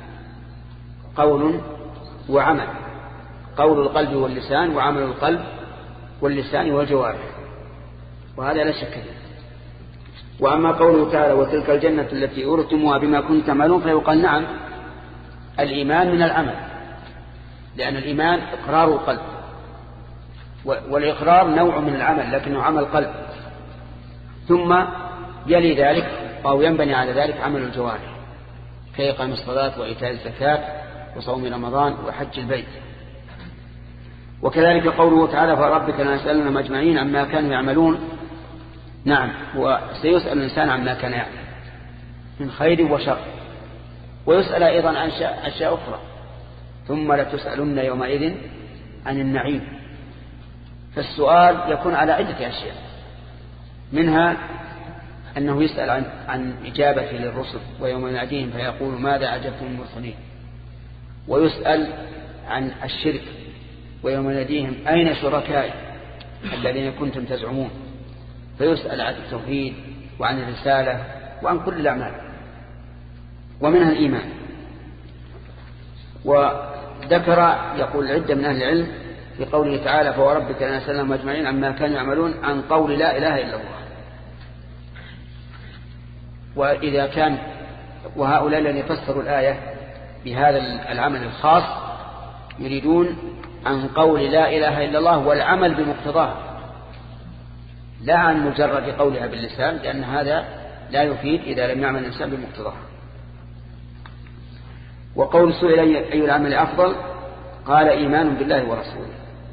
S1: قول وعمل، قول القلب واللسان وعمل القلب واللسان والجوارح، وهذا لا شك فيه. وأما قوله تعالى وتلك الجنة التي أورثتموها بما كنتم تعملون، فيقال نعم الإيمان من العمل، لأن الإيمان إقرار القلب، والإقرار نوع من العمل لكنه عمل قلب، ثم يلي ذلك أو ينبني على ذلك عمل الجوارح كإقام الصلاة وإيتاء الزكاة وصوم رمضان وحج البيت. وكذلك قوله تعالى فربك لنسألنهم أجمعين عما كانوا يعملون، نعم وسيسأل الإنسان عما كان يعمل من خير وشر، ويسأل أيضا عن أشياء أخرى، ثم لتسألن يومئذ عن النعيم. فالسؤال يكون على عدة أشياء، منها أنه يسأل عن, عن إجابة للرسل ويوم يناديهم فيقول ماذا أجبتم المرسلين، ويسأل عن الشرك ويوم يناديهم أين شركائي الذين كنتم تزعمون، فيسأل عن التوحيد وعن الرسالة وعن كل الأعمال، ومنها الإيمان. وذكر يقول عدة من أهل العلم في قوله تعالى فوربك لنسألنهم أجمعين عما كانوا يعملون عن قول لا إله إلا الله. وإذا كان وهؤلاء الذين يفسروا الآية بهذا العمل الخاص يريدون عن قول لا إله إلا الله والعمل بمقتضاه، لا عن مجرد قولها باللسان، لأن هذا لا يفيد إذا لم يعمل الإنسان بمقتضاه. وقول سئل أي العمل أفضل قال إيمان بالله ورسوله.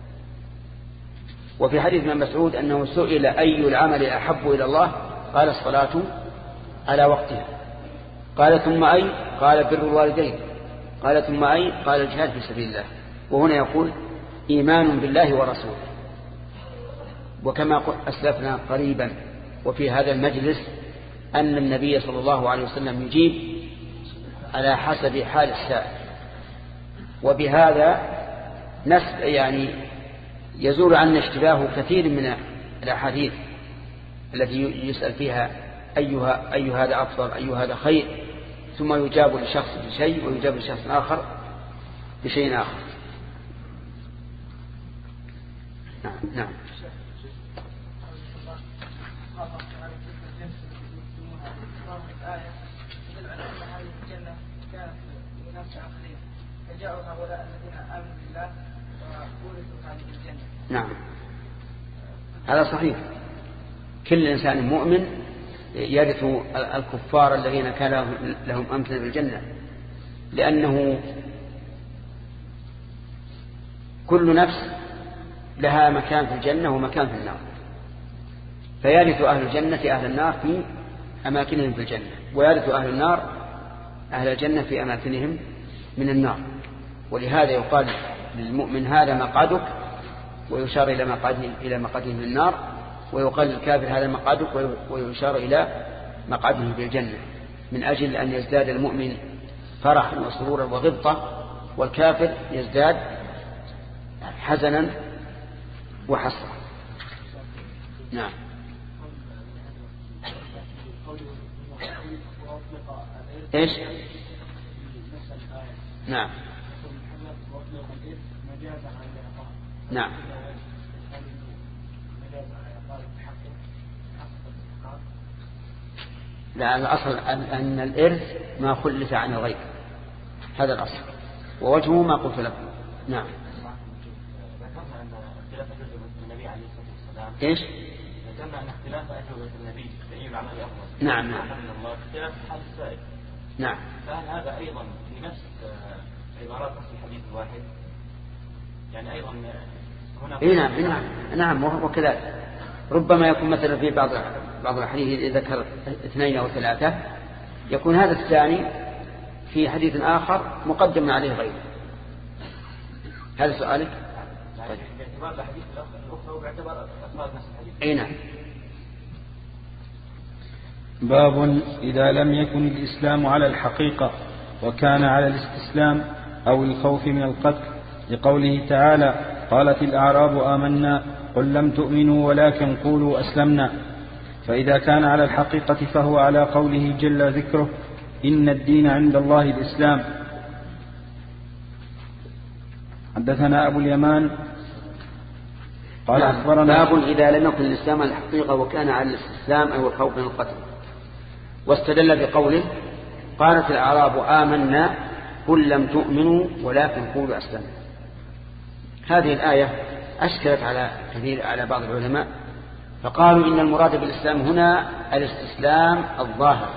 S1: وفي حديث ابن مسعود أنه سئل أي العمل أحب إلى الله قال الصلاة على وقتها، قال ثم أي قال بر الوالدين، قال ثم أي قال الجهاد في سبيل الله. وهنا يقول إيمان بالله ورسوله. وكما أسلفنا قريبا وفي هذا المجلس أن النبي صلى الله عليه وسلم يجيب على حسب حال السائل، وبهذا نسب يعني يزول عنا اشتباه كثير من الأحاديث التي يسأل فيها أيها أي هذا أفضل أي هذا خير، ثم يجاب لشخص بشيء ويجاب لشخص آخر بشيء آخر. نعم نعم نعم هذا صحيح. كل إنسان مؤمن يرث الكفار الذين كان لهم أمثلة في الجنة، لأنه كل نفس لها مكان في الجنة ومكان في النار، فيرث أهل الجنة أهل النار في أماكنهم في الجنة، ويرث أهل النار أهل الجنة في أماكنهم من النار. ولهذا يقال للمؤمن هذا مقعدك، ويشار إلى مقعده إلى مقعده من النار، ويقال للكافر هذا مقعدك ويشار إلى مقعده في الجنة، من أجل أن يزداد المؤمن فرحا وسرورا وغبطة، والكافر يزداد حزنا وحسرة. نعم إيش نعم نعم لا، الأصل أن الإرث ما خلف عن الغير، هذا الأصل، ووجهه ما قلت لكم. نعم إيش
S7: ذكرنا أن اختلاف أجوبة النبي في أي العمل أفضل.
S1: نعم نعم
S7: اختلاف حال السائل.
S1: نعم
S7: فهل هذا أيضا في نفس عبارات نفس الحديث الواحد؟ يعني أيضا
S1: إيه نعم نعم نعم وكذلك. ربما يكون مثلا في بعض بعض الحديث ذكر اثنين أو ثلاثة، يكون هذا الثاني في حديث آخر مقدم عليه غيره. هذا سؤالك؟
S7: طيب. باعتبار الحديث الأخرى وباعتبار أسماء نفس الحديث.
S1: أي نعم.
S2: باب إذا لم يكن الإسلام على الحقيقة وكان على الاستسلام أو الخوف من القتل، لقوله تعالى: قالت الأعراب آمنا قل لم تؤمنوا ولكن قولوا أسلمنا. فإذا كان على الحقيقة فهو على قوله جل ذكره: إن الدين عند الله الإسلام. حدثنا أبو اليمان قال
S1: نعم.
S2: أخبرنا
S1: باب إذا لم يكن الإسلام على الحقيقة وكان على الاستسلام أو الخوف من القتل، واستدل بقوله: قالت الأعراب آمنا قل لم تؤمنوا ولكن قولوا أسلمنا. هذه الآية أشكلت على كثير على بعض العلماء، فقالوا إن المراد بالإسلام هنا الاستسلام الظاهر،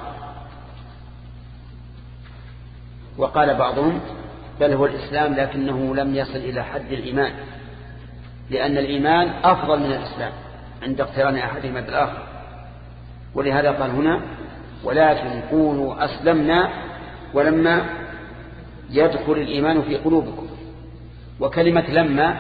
S1: وقال بعضهم بل هو الإسلام لكنه لم يصل إلى حد الإيمان، لأن الإيمان أفضل من الإسلام عند اقتران أحدهما بالآخر. ولهذا قال هنا: ولكن قولوا أسلمنا، ولما يدخل الإيمان في قلوبكم. وكلمة لما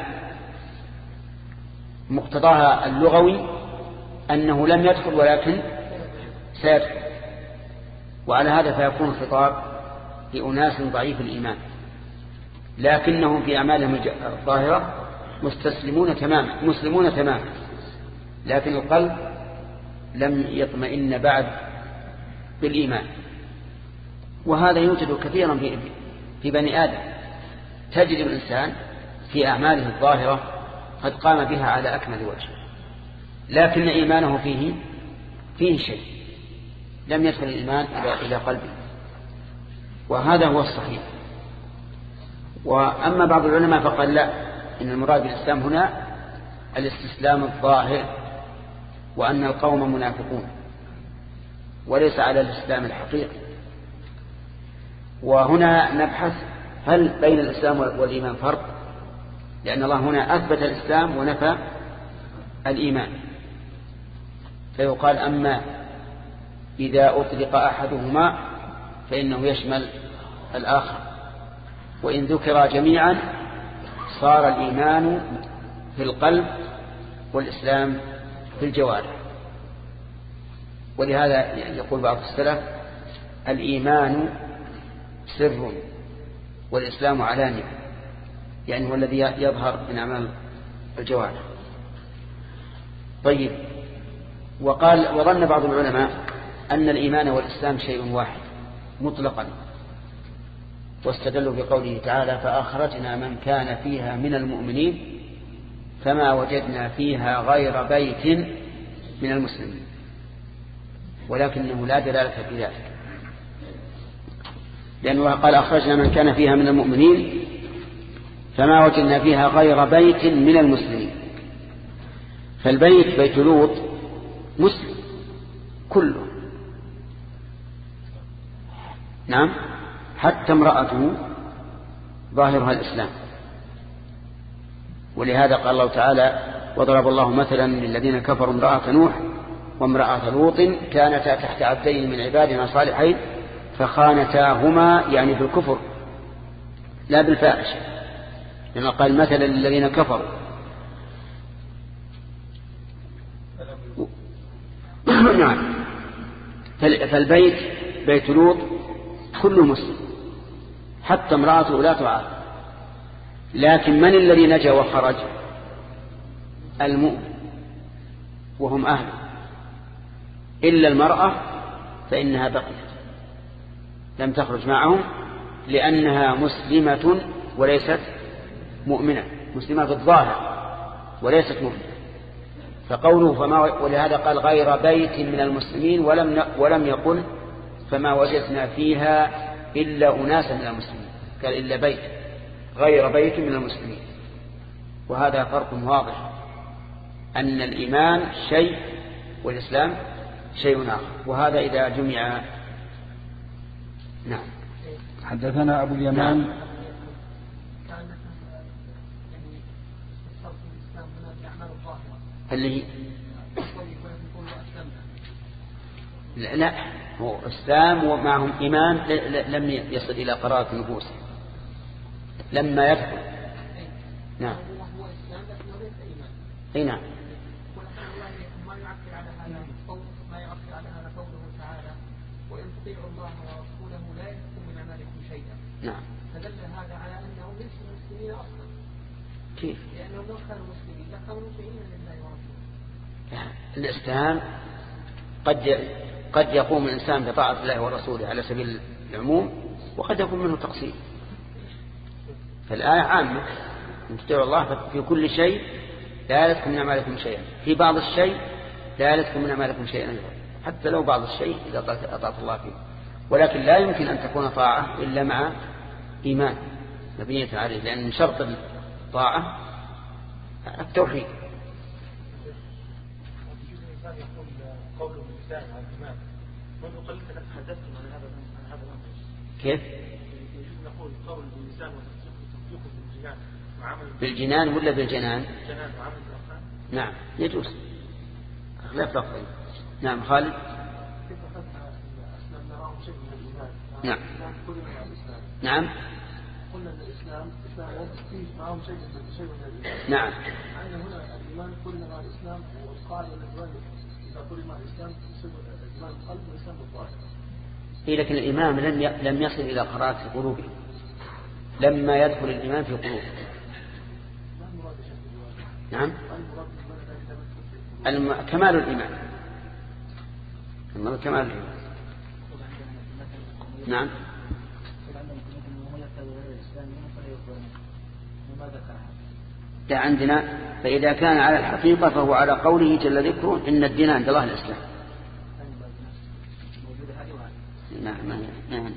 S1: مقتضاها اللغوي أنه لم يدخل ولكن سيدخل، وعلى هذا فيكون الخطاب لأناس ضعيف الإيمان لكنهم في أعمالهم الظاهرة مستسلمون تماما مسلمون تماما، لكن القلب لم يطمئن بعد بالإيمان. وهذا يوجد كثيرا في بني آدم، تجد الإنسان في أعماله الظاهرة قد قام بها على أكمل وجه، لكن إيمانه فيه فيه شيء، لم يدخل الإيمان إلى قلبه، وهذا هو الصحيح. وأما بعض العلماء فقال لا، إن المراد بالإسلام هنا الاستسلام الظاهر، وأن القوم منافقون وليس على الإسلام الحقيقي. وهنا نبحث هل بين الإسلام والإيمان فرق، لأن الله هنا أثبت الإسلام ونفى الإيمان، فيقال: أما إذا أطلق أحدهما فإنه يشمل الآخر، وإن ذكر جميعا صار الإيمان في القلب والإسلام في الجوارح. ولهذا يقول بعض السلف: الإيمان سر والإسلام علانية، يعني هو الذي يظهر من أعمال الجوارح. طيب. وقال وظن بعض العلماء أن الإيمان والإسلام شيء واحد مطلقا، واستدلوا بقوله تعالى: فأخرجنا من كان فيها من المؤمنين فما وجدنا فيها غير بيت من المسلمين، ولكنه لا دلالة في ذلك، لأنه قال: أخرجنا من كان فيها من المؤمنين فما وجدنا فيها غير بيت من المسلمين. فالبيت بيت لوط مسلم كله، نعم، حتى امرأته ظاهرها الإسلام. ولهذا قال الله تعالى: وضرب الله مثلا للذين كفروا امرأة نوح وامرأة لوط كانتا تحت عبدين من عبادنا صالحين فخانتاهما، يعني بالكفر لا بالفاحش، لما قال: مثلا للذين كفروا. نعم. فالبيت بيت لوط كل مسلم حتى امرأته لا تعاف، لكن من الذي نجا وخرج؟ المؤمن وهم أهل، إلا المرأة فإنها بقيت لم تخرج معهم، لأنها مسلمة وليست مؤمنة، مسلمة بالظاهر وليست مؤمنة. فقوله فما، ولهذا قال: غير بيت من المسلمين، ولم ولم يقل فما وجدنا فيها إلا أناسا من المسلمين، قال: إلا بيت، غير بيت من المسلمين. وهذا فرق واضح، أن الإيمان شيء والإسلام شيء آخر، وهذا إذا جمع. نعم.
S2: حدثنا أبو اليمان.
S3: كان يعني الصرف الإسلام
S1: اللي لا, لا هو إسلام ومعهم إيمان لم يصل إلى قرارة النفوس لما يدخل. نعم أي نعم.
S3: ما يعكر على هذا ما يعكر على هذا قوله تعالى وإن تطيعوا الله ورسوله لا يلزمكم من أعمالكم شيئا.
S1: نعم.
S3: فدل هذا على أنهم ليسوا مسلمين أصلا.
S1: كيف؟
S3: لأنهم لو كانوا مسلمين لكانوا مطيعين لله ورسوله.
S1: الإسلام قد قد يقوم الإنسان بطاعة الله ورسوله على سبيل العموم وقد يكون منه تقصير. فالآية عامة إن تطيعوا الله في كل شيء لا يلزمكم من أعمالكم شيئا، في بعض الشيء لا يلزمكم من أعمالكم شيئا أيضا، حتى لو بعض الشيء إذا أطاعت الله فيه، ولكن لا يمكن أن تكون طاعة إلا مع إيمان مبنية عليه، لأن من شرط الطاعة التوحيد.
S5: قوله بالإسلام على الإيمان منذ قليل تحدثت عن هذا عن هذا الأمر.
S1: كيف؟
S5: يجوز نقول قول بالإسلام وتصديقه بالجنان وعمل
S1: بالجنان ولا بالجنان؟
S5: بالجنان وعمل بالأركان.
S1: نعم يجوز خلاف لفظي. نعم خالد.
S5: كيف أخذنا الإسلام نراه شيء من الإيمان؟
S1: نعم.
S5: كلنا الإسلام.
S1: نعم.
S5: قلنا أن الإسلام إسلام فيه معهم شيء من شيء من الإيمان.
S1: نعم.
S5: عندنا هنا الإيمان كلنا مع الإسلام والقائل الإيمان إذا كل مع الإسلام يصير الإيمان القلب والإسلام الظاهر.
S1: إيه لكن الإمام لم لم يصل إلى قرارة في قلوبهم لما يدخل الإيمان في قلوبهم. نعم. الم... كمال الإيمان. كمال الإيمان. نعم. ده عندنا فإذا كان على الحقيقة فهو على قوله جل ذكره إن الدين عند الله الإسلام. نعم نعم.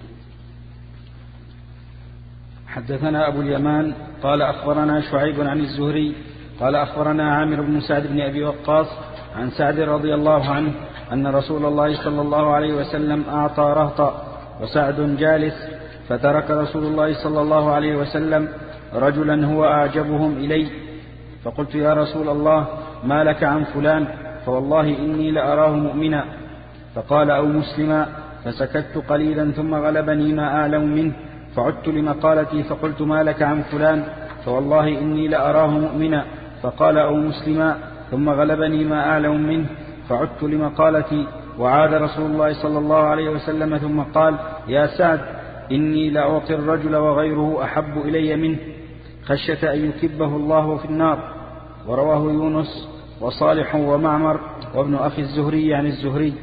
S2: حدثنا أبو اليمان قال أخبرنا شعيب عن الزهري قال أخبرنا عامر بن سعد بن أبي وقاص عن سعد رضي الله عنه أن رسول الله صلى الله عليه وسلم أعطى رهطا وسعد جالس، فترك رسول الله صلى الله عليه وسلم رجلا هو أعجبهم إلي، فقلت يا رسول الله ما لك عن فلان؟ فوالله إني لأراه مؤمنا. فقال أو مسلما، فسكت قليلا ثم غلبني ما أعلم منه، فعدت لمقالتي فقلت ما لك عن فلان؟ فوالله إني لأراه مؤمنا. فقال أو مسلما، ثم غلبني ما أعلم منه، فعدت لمقالتي، وعاد رسول الله صلى الله عليه وسلم ثم قال يا سعد إني لأعطي الرجل وغيره أحب إلي منه، خشية أن يكبه الله في النار. ورواه يونس وصالح ومعمر وابن أخي الزهري عن الزهري.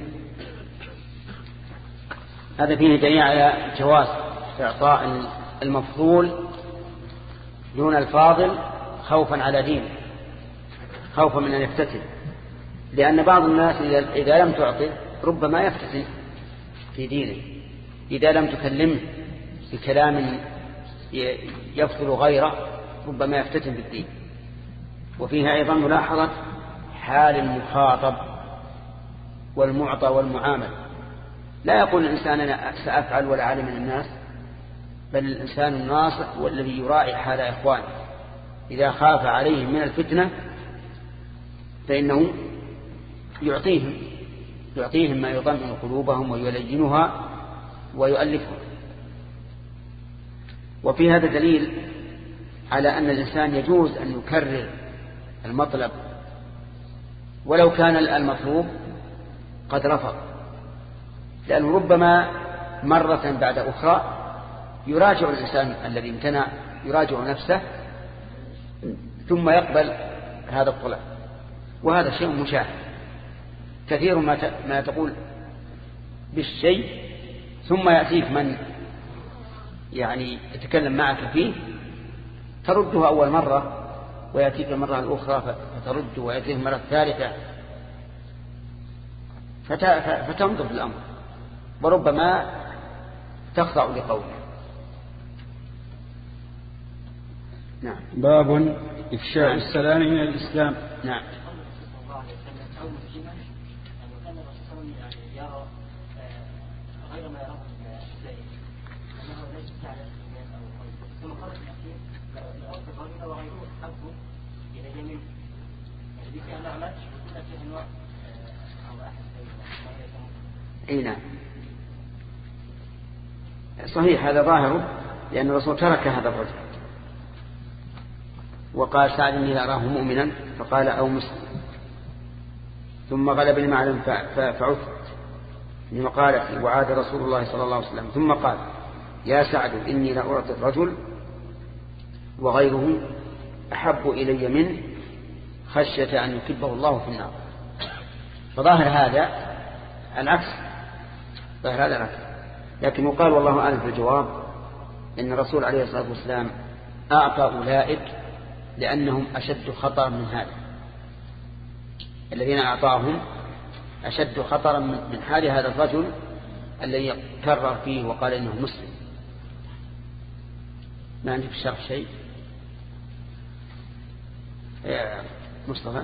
S1: هذا فيه دليل على جواز إعطاء المفضول دون الفاضل خوفا على دينه، خوفا من أن يفتتن، لأن بعض الناس إذا لم تعطي ربما يفتتن في دينه، إذا لم تكلمه بكلام يفضل غيره ربما يفتتن بالدين. وفيها أيضا ملاحظة حال المخاطب والمعطى والمعامل، لا يقول الإنسان أنا سأفعل ولا عالم من الناس، بل الإنسان الناصح والذي يراعي حال إخوانه، إذا خاف عليهم من الفتنة فإنه يعطيهم يعطيهم ما يطمئن قلوبهم ويلينها ويؤلفها. وفي هذا دليل على أن الإنسان يجوز أن يكرر المطلب ولو كان المطلوب قد رفض، لأنه ربما مرة بعد أخرى يراجع الإنسان الذي امتنع يراجع نفسه ثم يقبل هذا الطلب، وهذا شيء مشاهد. كثير ما ما تقول بالشيء ثم يأتيك من يعني يتكلم معك فيه ترده أول مرة ويأتيك المرة الأخرى فترده ويأتيك المرة الثالثة فتنظر الأمر وربما تخضع لقوله. نعم.
S2: باب إفشاء نعم. السلام من الإسلام.
S1: نعم. اي نعم صحيح هذا ظاهره، لأن الرسول ترك هذا الرجل وقال سعد إني لأراه مؤمنا فقال أو مسلم، ثم غلبني معلم فعثت من مقالتي وعاد رسول الله صلى الله عليه وسلم، ثم قال يا سعد إني لأرى الرجل وغيره أحب إلي منه خشية أن يكبه الله في النار. فظاهر هذا العكس، ظاهر هذا العكس، لكن يقال والله أعلم في الجواب إن الرسول عليه الصلاة والسلام أعطى أولئك لأنهم أشد خطرا من هذا، الذين أعطاهم أشد خطرا من حال هذا الرجل الذي كرر فيه وقال إنه مسلم. ما عندي في الشرح شيء يا مصطفى؟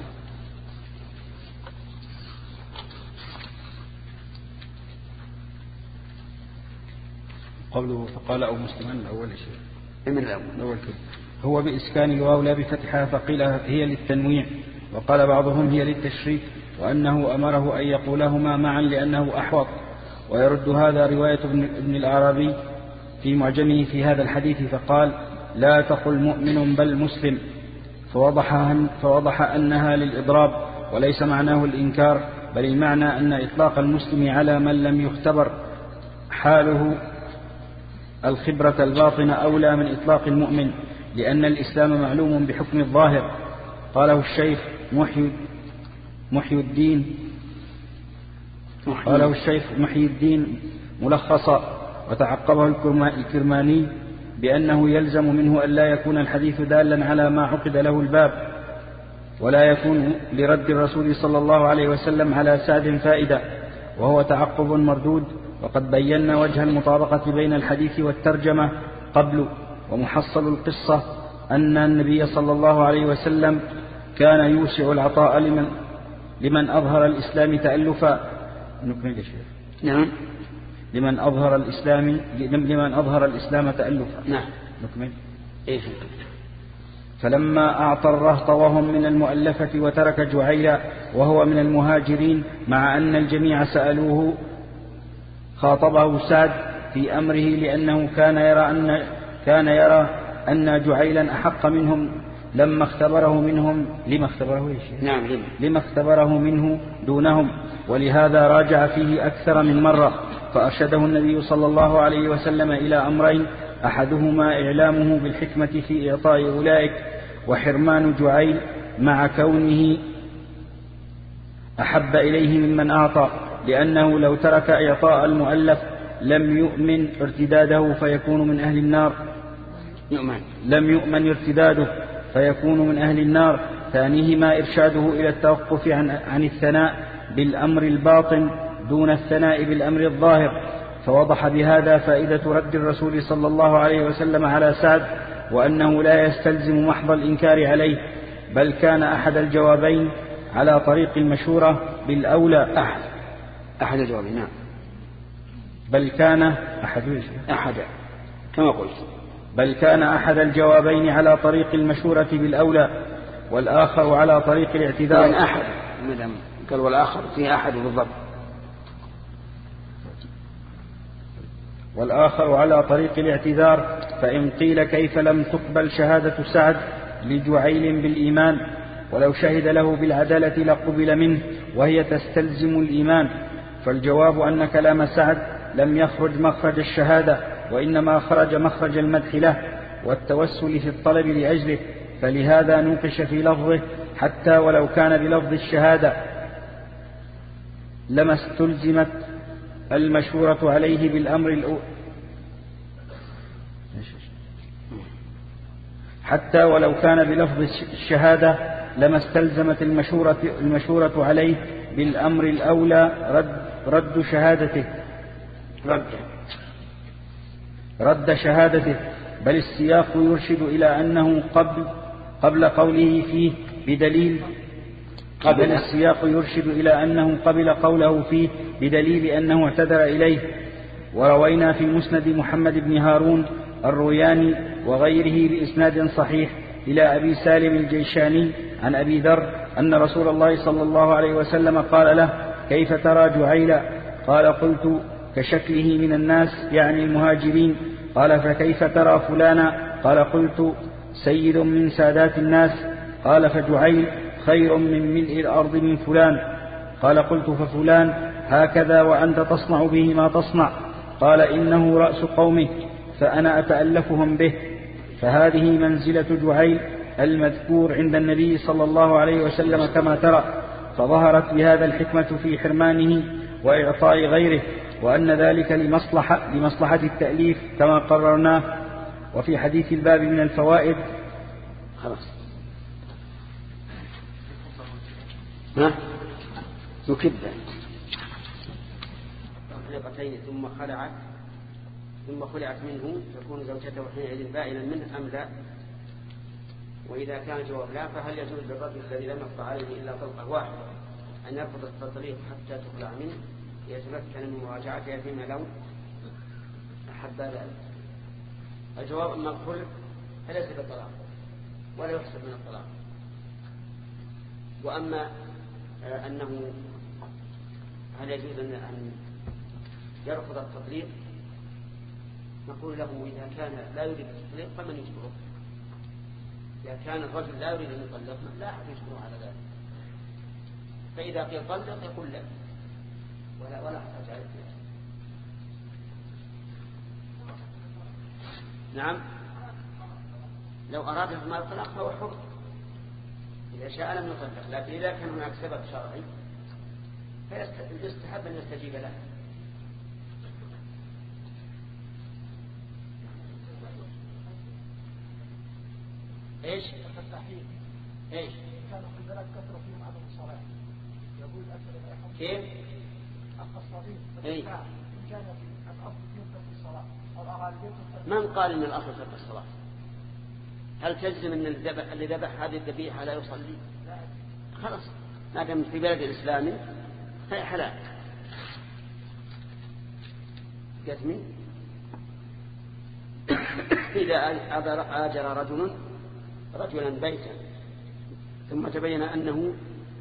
S2: قوله فقال أو مسلما الأول شيء
S1: من الأول,
S2: الأول كده. هو بإسكان الواو لا بفتحها، فقيل هي للتنويع، وقال بعضهم هي للتشريك، وأنه أمره أن يقولهما معا لأنه أحوط. ويرد هذا رواية ابن الأعرابي في معجمه في هذا الحديث فقال لا تقل مؤمن بل مسلم، فوضح, فوضح أنها للإضراب وليس معناه الإنكار، بل المعنى أن إطلاق المسلم على من لم يختبر حاله الخبرة الباطنة أولى من إطلاق المؤمن، لأن الإسلام معلوم بحكم الظاهر. قاله الشيخ محي, محي الدين قاله الشيخ محي الدين ملخصا، وتعقبه الكرماني بأنه يلزم منه أن لا يكون الحديث دالا على ما عقد له الباب، ولا يكون لرد الرسول صلى الله عليه وسلم على سعد فائدة، وهو تعقب مردود. وقد بينا وجه المطابقة بين الحديث والترجمة قبل. ومحصل القصة أن النبي صلى الله عليه وسلم كان يوسع العطاء لمن, لمن أظهر الإسلام تألفا. نكمل يا شيخ.
S1: نعم.
S2: لمن أظهر الإسلام لمن أظهر الإسلام تألفا.
S1: نعم.
S2: نكمل.
S1: إيه.
S2: فلما أعطى الرهط وهم من المؤلفة وترك جعيلا وهو من المهاجرين، مع أن الجميع سألوه، خاطبه سعد في أمره، لأنه كان يرى أن كان يرى أن جعيلا أحق منهم لما اختبره منهم لما اختبره إيش؟
S1: نعم لما.
S2: لما اختبره منه دونهم، ولهذا راجع فيه أكثر من مرة. فأرشده النبي صلى الله عليه وسلم إلى أمرين، أحدهما إعلامه بالحكمة في إعطاء أولئك، وحرمان جعيل مع كونه أحب إليه ممن أعطى، لأنه لو ترك إعطاء المؤلف لم يؤمن ارتداده فيكون من أهل النار
S1: يؤمن.
S2: لم يؤمن ارتداده فيكون من أهل النار. ثانيهما إرشاده إلى التوقف عن, عن الثناء بالأمر الباطن دون الثناء بالأمر الظاهر. فوضح بهذا فائدة رد الرسول صلى الله عليه وسلم على سعد، وأنه لا يستلزم محض الإنكار عليه، بل كان أحد الجوابين على طريق المشورة بالأولى.
S1: أحد أحد الجوابين. نعم.
S2: بل كان أحد
S1: أحد كما قلت
S2: بل كان أحد الجوابين على طريق المشورة بالأولى، والآخر على طريق الاعتذار.
S1: يعني أحد قال والآخر في أحد بالضبط.
S2: والآخر على طريق الاعتذار. فإن قيل كيف لم تقبل شهادة سعد لجعيل بالإيمان، ولو شهد له بالعدالة لقبل منه وهي تستلزم الإيمان؟ فالجواب أن كلام سعد لم يخرج مخرج الشهادة، وإنما خرج مخرج المدح له والتوسل في الطلب لأجله، فلهذا نوقش في لفظه حتى ولو كان بلفظ الشهادة لما استلزمت المشورة عليه بالأمر الأول حتى ولو كان بلفظ الشهادة لما استلزمت المشورة, المشورة عليه بالأمر الأولى رد, رد شهادته
S1: رد.
S2: رد شهادته بل السياق يرشد إلى أنه قبل, قبل قوله فيه بدليل قبل السياق يرشد إلى أنه قبل قوله فيه بدليل أنه اعتذر إليه. وروينا في مسند محمد بن هارون الروياني وغيره بإسناد صحيح إلى أبي سالم الجيشاني عن أبي ذر أن رسول الله صلى الله عليه وسلم قال له: كيف ترى جعيلا؟ قال: قلت: كشكله من الناس، يعني المهاجرين. قال: فكيف ترى فلانا؟ قال: قلت: سيد من سادات الناس. قال: فجعيل خير من ملء الأرض من فلان. قال: قلت: ففلان هكذا وأنت تصنع به ما تصنع. قال: إنه رأس قومه فأنا أتألفهم به. فهذه منزلة جعيل المذكور عند النبي صلى الله عليه وسلم كما ترى، فظهرت بهذا الحكمة في حرمانه وإعطاء غيره، وأن ذلك لمصلحة, لمصلحة التأليف كما قررناه. وفي حديث الباب من الفوائد.
S1: خلاص ها نكبه طلقتين ثم خلعت ثم خلعت منه تكون زوجته حينئذ بائنا منه أم لا؟ وإذا كان الجواب لا، فهل يجوز للرجل الذي لم يقطع عليه إلا طلقة واحدة أن يرفض التطليق حتى تخلع منه يتمكن من مراجعتها فيما لو أحب ذلك؟ الجواب أما الخلع فليس بالطلاق ولا يحسب من الطلاق. وأما أنه هل يجوز أن يرفض التطليق، نقول له إذا كان لا يريد التطليق فمن يجبره؟ إذا كان الرجل لا يريد أن يطلق لا أحد يجبره على ذلك، فإذا قيل طلق يقول لا ولا ولا أحتاج عليه. نعم، لو أراد ما الطلاق فهو حر، إذا شاء لم يطلق، لكن إذا كان هناك سبب شرعي فيستحب أن يستجيب له. ايش؟ ايش؟
S5: كانوا في البلد كثروا فيهم عدم الصلاة. يقول أكثر
S1: كيف؟
S5: القصابين.
S1: اي.
S5: إن كان في الأصل ينفذ الصلاة أو أغالبية.
S1: من قال إن الأصل ترك الصلاة؟ هل تجزم أن الذبح اللي ذبح هذه الذبيحة لا يصلي؟
S5: لا.
S1: خلاص، ما دام في بلد الإسلامي فهي حلال. جزمي. إذا آجر رجل رجلا بيتا ثم تبين أنه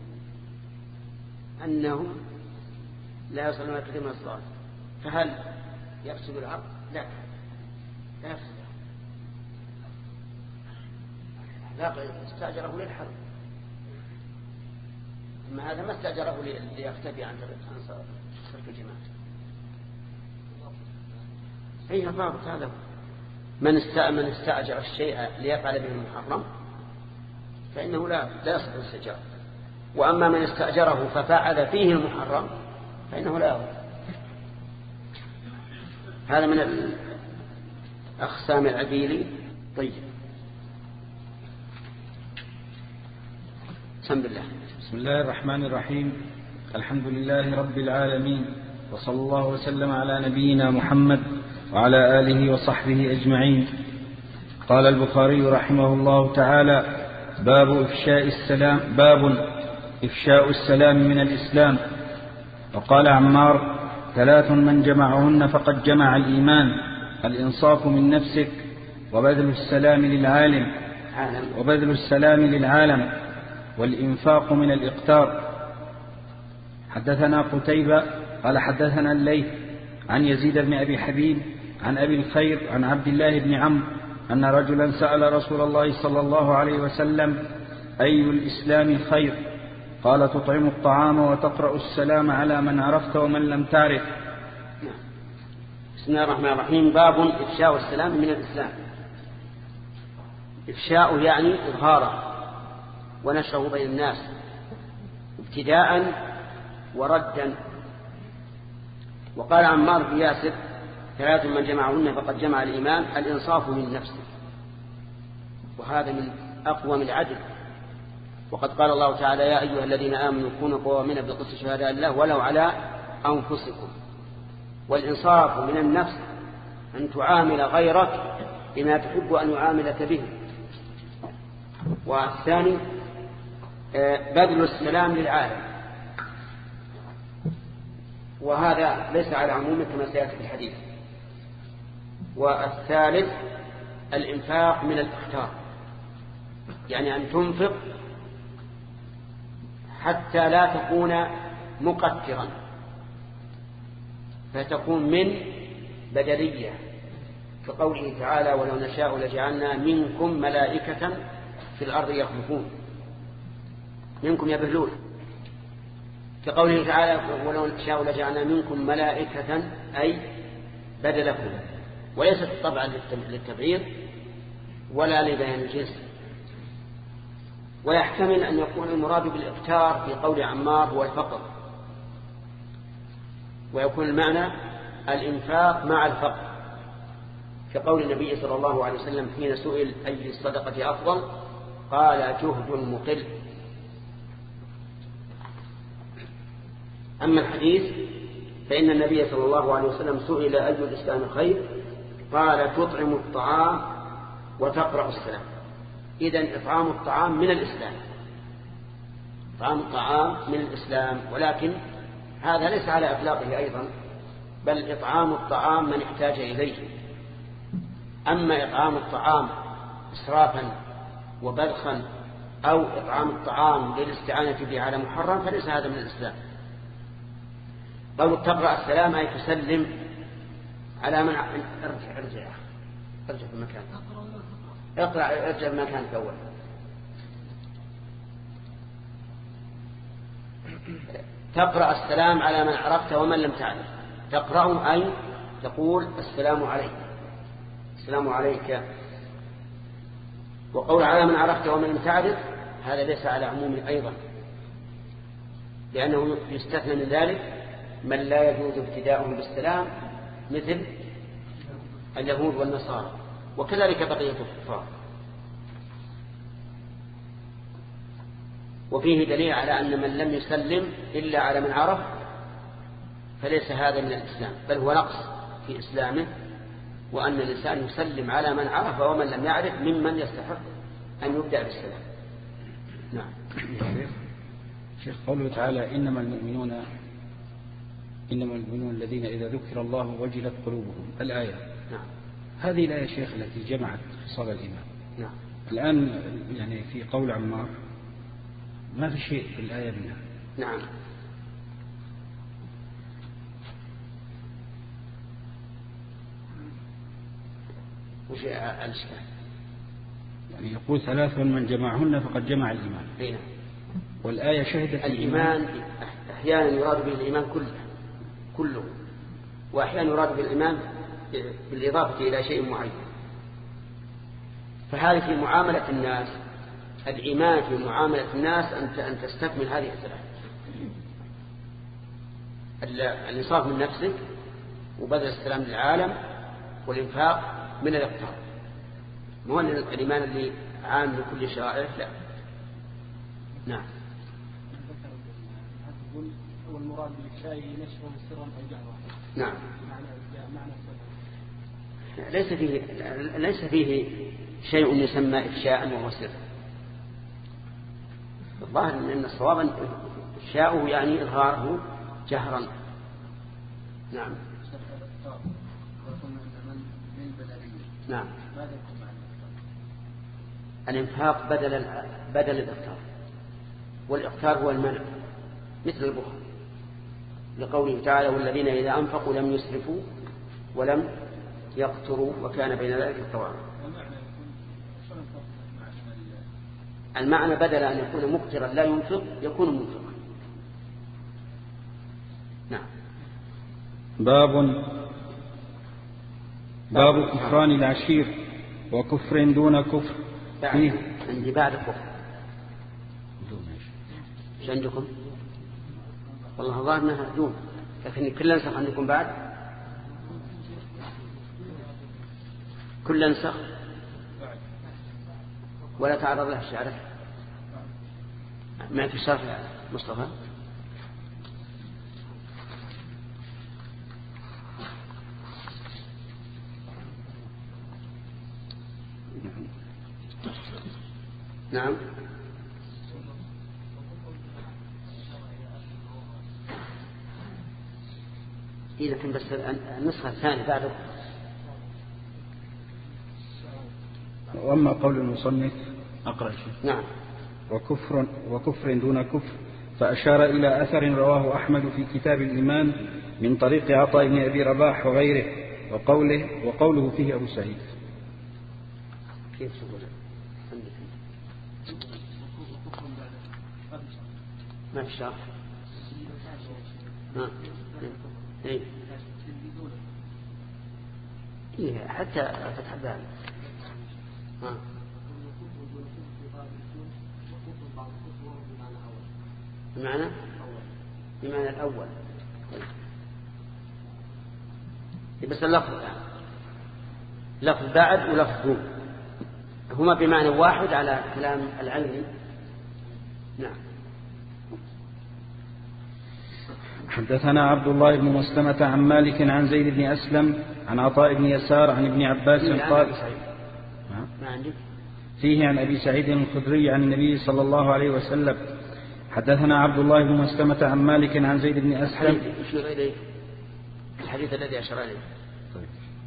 S1: أنه لا يصلون كثير من الصلاة، فهل يفسد العقد؟ لا، لا يفسد. لا، استأجره للحرب، أما هذا ما استأجره ليختفي عن ترك الجماعة. أيها ضابط هذا من من استأجر الشيء ليفعل به المحرم فإنه لا لا يصح الاستئجار، وأما من استأجره ففعل فيه المحرم فإنه لا يصح. هذا من الأقسام العديلة. طيب، بسم الله.
S2: بسم الله الرحمن الرحيم. الحمد لله رب العالمين، وصلى الله وسلم على نبينا محمد وعلى آله وصحبه أجمعين. قال البخاري رحمه الله تعالى: باب إفشاء السلام باب إفشاء السلام من الإسلام. وقال عمار: ثلاث من جمعهن فقد جمع الإيمان: الإنصاف من نفسك، وبذل السلام للعالم وبذل السلام للعالم والإنفاق من الإقتار. حدثنا قتيبة قال حدثنا الليث عن يزيد بن أبي حبيب عن أبي الخير عن عبد الله بن عمرو أن رجلا سأل رسول الله صلى الله عليه وسلم: أي الإسلام خير؟ قال: تطعم الطعام وتقرأ السلام على من عرفت ومن لم تعرف.
S1: بسم الله الرحمن الرحيم. باب إفشاء السلام من الإسلام. إفشاء يعني إظهاره ونشره بين الناس ابتداء وردا. وقال عمار بن ياسر: ثلاث من جمعهن فقد جمع الإيمان: الإنصاف من نفسه، وهذا من أقوى من العدل. وقد قال الله تعالى: يا أيها الذين آمنوا كونوا قوامين بالقسط شهداء لله ولو على أنفسكم. والإنصاف من النفس أن تعامل غيرك بما تحب أن يعاملك به. والثاني بذل السلام للعالم، وهذا ليس على عمومه كما سيأتي في الحديث. والثالث الإنفاق من الإقتار، يعني أن تنفق حتى لا تكون مقترا، فتكون من بدلية، كقوله تعالى ولو نشاء لجعلنا منكم ملائكة في الأرض يخلفون، منكم يبهلون، كقوله تعالى ولو نشاء لجعلنا منكم ملائكة أي بدلكم، وليست طبعا للتبعير ولا لبيان الجنس. ويحتمل أن يكون المراد بالإقتار في قول عمار هو الفقر، ويكون المعنى الإنفاق مع الفقر، كقول النبي صلى الله عليه وسلم حين سئل أي الصدقة أفضل قال جهد مقل. أما الحديث فإن النبي صلى الله عليه وسلم سئل أي الإسلام خير قال تطعم الطعام وتقرأ السلام. إذن إطعام الطعام من الإسلام، إطعام الطعام من الإسلام، ولكن هذا ليس على إطلاقه أيضا، بل إطعام الطعام من احتاج إليه. أما إطعام الطعام إسرافا وبذخا أو إطعام الطعام للاستعانة به على محرم فليس هذا من الإسلام. قالوا تقرأ السلام أي تسلم على من ارجع ارجع ارجع في المكان، اقرأ ارجع في مكانك أول. تقرأ السلام على من عرفت ومن لم تعرف. تقرأ أي تقول السلام عليك، السلام عليك. وقول على من عرفت ومن لم تعرف هذا ليس على عموم أيضا، لأنه يستثنى من ذلك من لا يجوز ابتداؤهم بالسلام مثل اليهود والنصارى، وكذلك بقية الكفار. وفيه دليل على أن من لم يسلم إلا على من عرف فليس هذا من الإسلام، بل هو نقص في إسلامه، وأن الإنسان يسلم على من عرف ومن لم يعرف ممن يستحق أن يبدأ بالسلام. نعم.
S2: شيخ قوله تعالى إنما المؤمنون إنما المؤمنون الذين إذا ذكر الله وجلت قلوبهم، الآية.
S1: نعم.
S2: هذه الآية شيخ التي جمعت خصال الإيمان.
S1: نعم.
S2: الآن يعني في قول عمار ما في شيء في الآية منها.
S1: نعم. وش الإشكال؟
S2: يعني يقول ثلاث من جمعهن فقد جمع الإيمان.
S1: هنا.
S2: والآية شهدت
S1: الإيمان أحيانا يراد به الإيمان كله كله وأحيانا يراد بالإيمان بالإضافة إلى شيء معين. فهذه في معاملة الناس، الإيمان في معاملة الناس أن تستكمل هذه الثلاث: الإنصاف من نفسك، وبذل السلام للعالم، والإنفاق من الإقتار. مو الإيمان اللي عام لكل شرائع، لا. نعم.
S3: والمراد بالشاي نشره سرا أو جهرا.
S1: نعم.
S3: معنى
S1: ليس فيه ليس فيه شيء يسمى إفشاء وهو سر. الظاهر أن الصواب إفشاؤه يعني إظهاره جهرا. نعم. نعم. الإنفاق بدل بدل الإفطار، والإفطار هو المنع مثل البخل، لقوله تعالى والذين إذا أنفقوا لم يسرفوا ولم يقتروا وكان بين ذلك قواما. المعنى بدل أن يكون مقترا لا ينفق يكون منفقا. نعم.
S2: باب باب كفران العشير وكفر دون كفر.
S1: فيه عندي بعد كفر. ايش عندكم؟ والله ظاهر انها دون، لكن كل نسخ عندكم بعد كل نسخ ولا تعرض له الشعر. ما في شرح مصطفى؟ نعم. إيه لكن بس النسخة الثانية بعد.
S2: وأما قول المصنف أقرأ شيء.
S1: نعم.
S2: وكفر وكفر دون كفر فأشار إلى أثر رواه أحمد في كتاب الإيمان من طريق عطاء بن أبي رباح وغيره، وقوله, وقوله فيه أبو سعيد.
S1: كيف تقول؟ ما في شرح. ها. إيه. إيه حتى فتح الباب. ها. بمعنى بمعنى الأول. بس اللفظ يعني. لفظ بعد ولفظ دون هما بمعنى واحد على كلام العلمي. نعم.
S2: حدثنا عبد الله بن مسلمة عن مالك عن زيد بن أسلم عن عطاء بن يسار عن ابن عباس قال
S1: ما عندك
S2: فيه عن أبي سعيد الخدري عن النبي صلى الله عليه وسلم. حدثنا عبد الله بن مسلمة عن مالك عن زيد بن أسلم.
S1: يشير إليه الحديث الذي أشار إليه.
S2: طيب.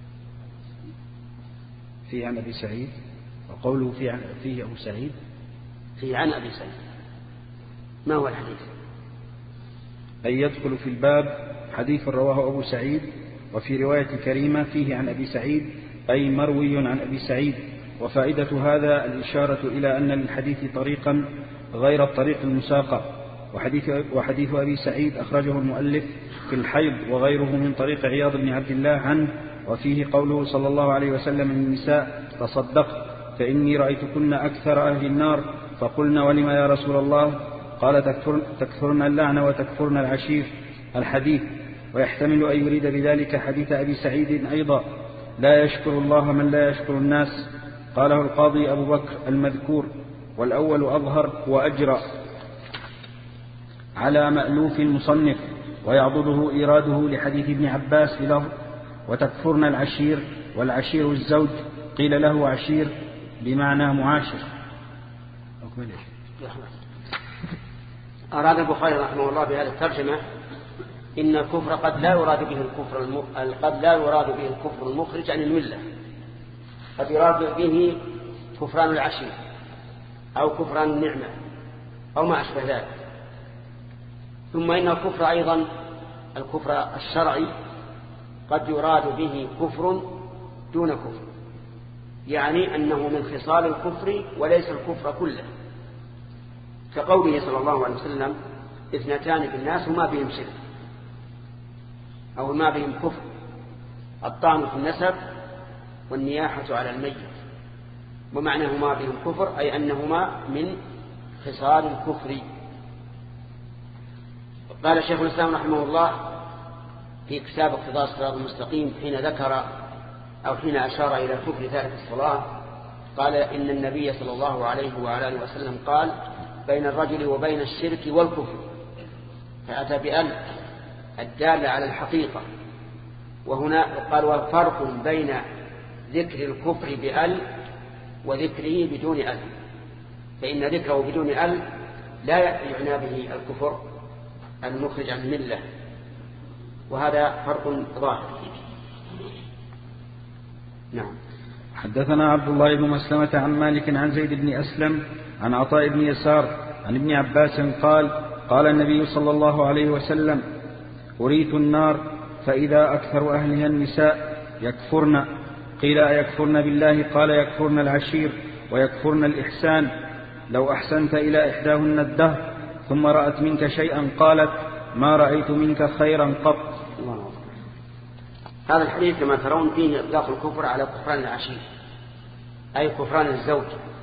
S2: فيه عن أبي سعيد، وقوله فيه, عن فيه أبو سعيد
S1: فيه عن أبي سعيد. ما هو الحديث؟
S2: أن يدخل في الباب حديث رواه أبو سعيد، وفي رواية كريمة فيه عن أبي سعيد أي مروي عن أبي سعيد. وفائدة هذا الإشارة إلى أن للحديث طريقا غير الطريق المساقة. وحديث, وحديث أبي سعيد أخرجه المؤلف في الحيض وغيره من طريق عياض بن عبد الله عنه، وفيه قوله صلى الله عليه وسلم للنساء: تصدقت فإني رأيتكن أكثر أهل النار. فقلنا: ولما يا رسول الله؟ قال: تكثرن, تكثرن اللعن وتكفرن العشير. الحديث. ويحتمل أن يريد بذلك حديث أبي سعيد أيضا: لا يشكر الله من لا يشكر الناس. قاله القاضي أبو بكر المذكور، والأول أظهر وأجرى على مألوف المصنف، ويعضده إيراده لحديث ابن عباس بلفظ: وتكفرن العشير، والعشير الزوج، قيل له عشير بمعنى معاشر.
S1: أراد البخاري رحمه الله بهذه الترجمة إن الكفر قد لا يراد به الكفر الم... قد لا يراد به الكفر المخرج عن الملة، قد يراد به كفران العشير أو كفران النعمة أو ما أشبه ذلك. ثم إن الكفر أيضا الكفر الشرعي قد يراد به كفر دون كفر، يعني أنه من خصال الكفر وليس الكفر كله، كقوله صلى الله عليه وسلم: اثنتان في الناس وما بهم شرك أو ما بهم كفر: الطعن في النسب والنياحة على الميت. ومعناهما بهم كفر أي أنهما من خصال الكفر. قال الشيخ الإسلام رحمه الله في كتاب اقتضاء الصراط المستقيم حين ذكر أو حين أشار إلى كفر تارك الصلاة، قال: إن النبي صلى الله عليه وعلى آله وسلم قال: بين الرجل وبين الشرك والكفر، فأتى بأل الدالة على الحقيقة. وهنا قال: والفرق بين ذكر الكفر بأل وذكره بدون أل، فإن ذكره بدون أل لا يعنى به الكفر المخرج عن الملة، وهذا فرق ظاهر. نعم.
S2: حدثنا عبد الله بن مسلمة عن مالك عن زيد بن أسلم عن عطاء بن يسار عن ابن عباس قال: قال النبي صلى الله عليه وسلم: أريت النار فإذا أكثر أهلها النساء يكفرن. قيل: أيكفرن بالله؟ قال: يكفرن العشير ويكفرن الإحسان. لو أحسنت إلى إحداهن الدهر ثم رأت منك شيئا قالت: ما رأيت منك خيرا قط.
S1: هذا الحديث كما ترون فيه إطلاق الكفر على كفران العشير، أي كفران الزوج،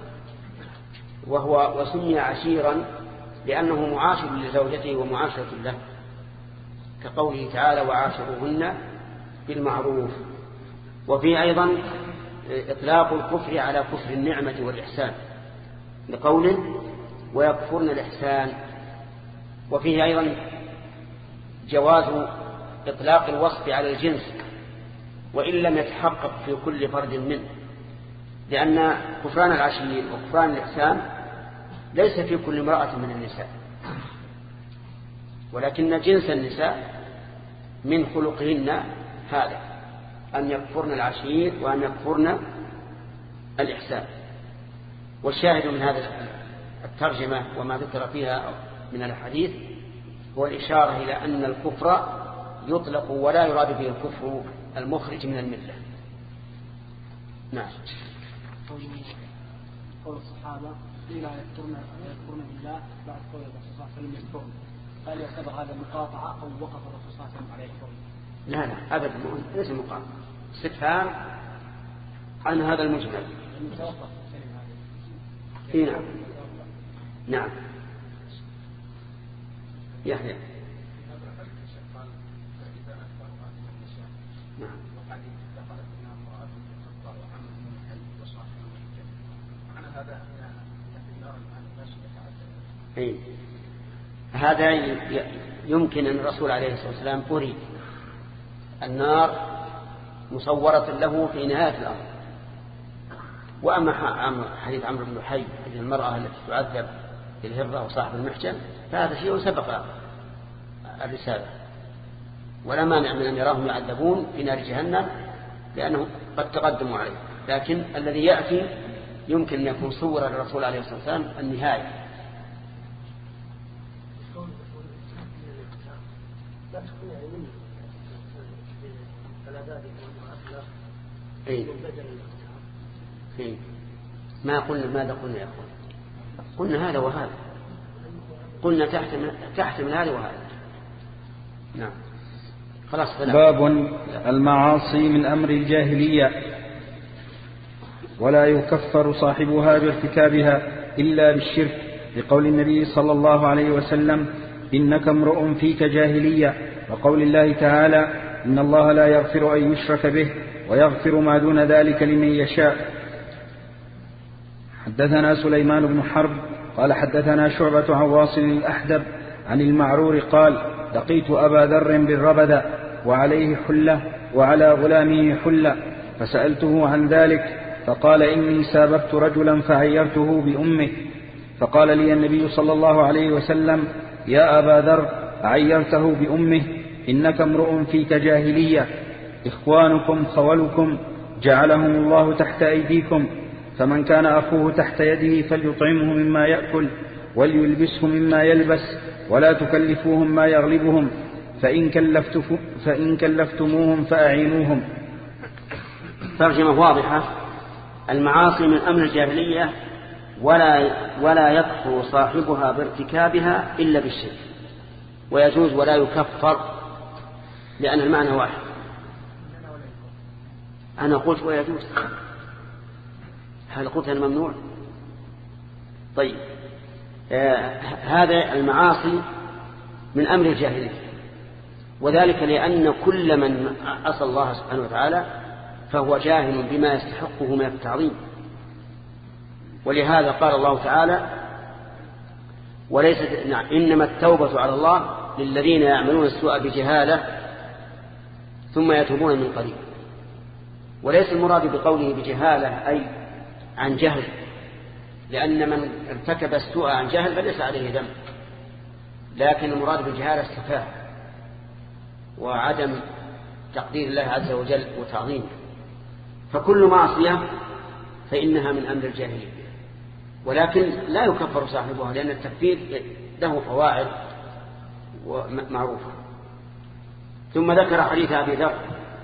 S1: وهو وسمي عشيرا لأنه معاشر لزوجته ومعاشرة له، كقوله تعالى: وعاشروهن بالمعروف. وفيه أيضا إطلاق الكفر على كفر النعمة والإحسان لقوله: ويكفرن الإحسان. وفيه أيضا جواز إطلاق الوصف على الجنس وإن لم يتحقق في كل فرد منه، لأن كفران العشير وكفران الإحسان ليس في كل امرأة من النساء، ولكن جنس النساء من خلقهن هذا أن يكفرن العشير وأن يكفرن الإحسان. والشاهد من هذا الترجمة وما ذكر فيها من الحديث هو الإشارة إلى أن الكفر يطلق ولا يراد به الكفر المخرج من الملة. نعم.
S3: قول الصحابة لا يذكرون يذكرون بالله بعد قول الرسول صلى الله عليه وسلم يذكرون، قال يعتبر هذا مقاطعة أو وقف الرسول صلى الله عليه وسلم عليه يذكرون؟
S1: لا لا أبدا ليس مقاطعة، استفهام عن هذا المجمل. إيه نعم نعم يحيى نعم. إيه. هذا يمكن أن الرسول عليه الصلاة والسلام أريد النار مصورة له في نهاية الأمر. وأما حديث عمرو بن لحي حديث المرأة التي تعذب بالهرة وصاحب المحجن فهذا شيء سبق الرسالة، ولا مانع من أن يراهم يعذبون في نار جهنم لأنهم قد تقدموا عليه، لكن الذي يأتي يمكن أن يكون صور الرسول عليه الصلاة والسلام النهاية. إيه؟ إيه؟ ما قلنا ماذا قلنا يا أخوان؟ قلنا هذا وهذا، قلنا تحتمل تحتمل هذا وهذا. نعم خلاص.
S2: باب المعاصي من أمر الجاهلية ولا يكفر صاحبها بارتكابها إلا بالشرك، لقول النبي صلى الله عليه وسلم إنك امرؤ فيك جاهلية، وقول الله تعالى إن الله لا يغفر أن يشرك به ويغفر ما دون ذلك لمن يشاء. حدثنا سليمان بن حرب قال حدثنا شعبة عن واصل الأحدب عن المعرور قال لقيت أبا ذر بالربذة وعليه حلة وعلى غلامه حلة فسألته عن ذلك فقال إني ساببت رجلا فعيرته بأمه، فقال لي النبي صلى الله عليه وسلم يا أبا ذر عيرته بأمه إنك امرؤ فيك جاهلية، إخوانكم خولكم جعلهم الله تحت أيديكم، فمن كان أخوه تحت يده فليطعمه مما يأكل وليلبسه مما يلبس ولا تكلفوهم ما يغلبهم، فإن, فإن كلفتموهم فأعينوهم.
S1: ترجمة واضحة. المعاصي من أمر الجاهلية ولا, ولا يكفر صاحبها بارتكابها إلا بالشرك، ويجوز ولا يكفر لأن المعنى واحد. أنا قلت ويجوز، هل قلت الممنوع؟ طيب آه هذا المعاصي من أمر الجاهلية، وذلك لأن كل من عصى الله سبحانه وتعالى فهو جاهل بما يستحقه من التعظيم، ولهذا قال الله تعالى وليس نعم إنما التوبة على الله للذين يعملون السوء بجهالة ثم يتوبون من قريب. وليس المراد بقوله بجهالة أي عن جهل، لأن من ارتكب السوء عن جهل فليس عليه ذنب، لكن المراد بالجهالة السفاهة وعدم تقدير الله عز وجل وتعظيمه. فكل معصية فإنها من أمر الجاهلية، ولكن لا يكفر صاحبها لأن التكفير له قواعد معروفة. ثم ذكر حديث أبي ذر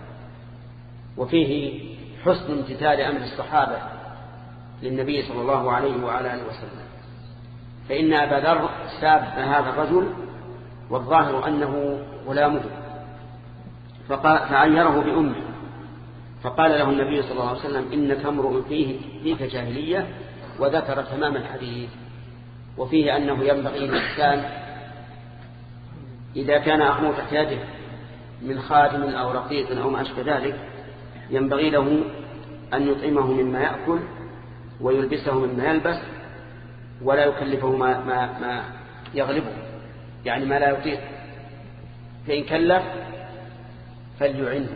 S1: وفيه حسن امتثال أمر الصحابة للنبي صلى الله عليه وعلى آله وسلم، فإن أبا ذر ساب هذا الرجل والظاهر أنه غلامه فعيره بأمه، فقال له النبي صلى الله عليه وسلم إنك امرؤ فيه فيك جاهلية، وذكر تمام الحديث. وفيه أنه ينبغي للإنسان إذا كان أخوه تحت يده من خادم أو رقيق أو ما أشبه ذلك ينبغي له أن يطعمه مما يأكل ويلبسه مما يلبس ولا يكلفه ما, ما, ما يغلبه، يعني ما لا يطيق، فإن كلف فليعنه.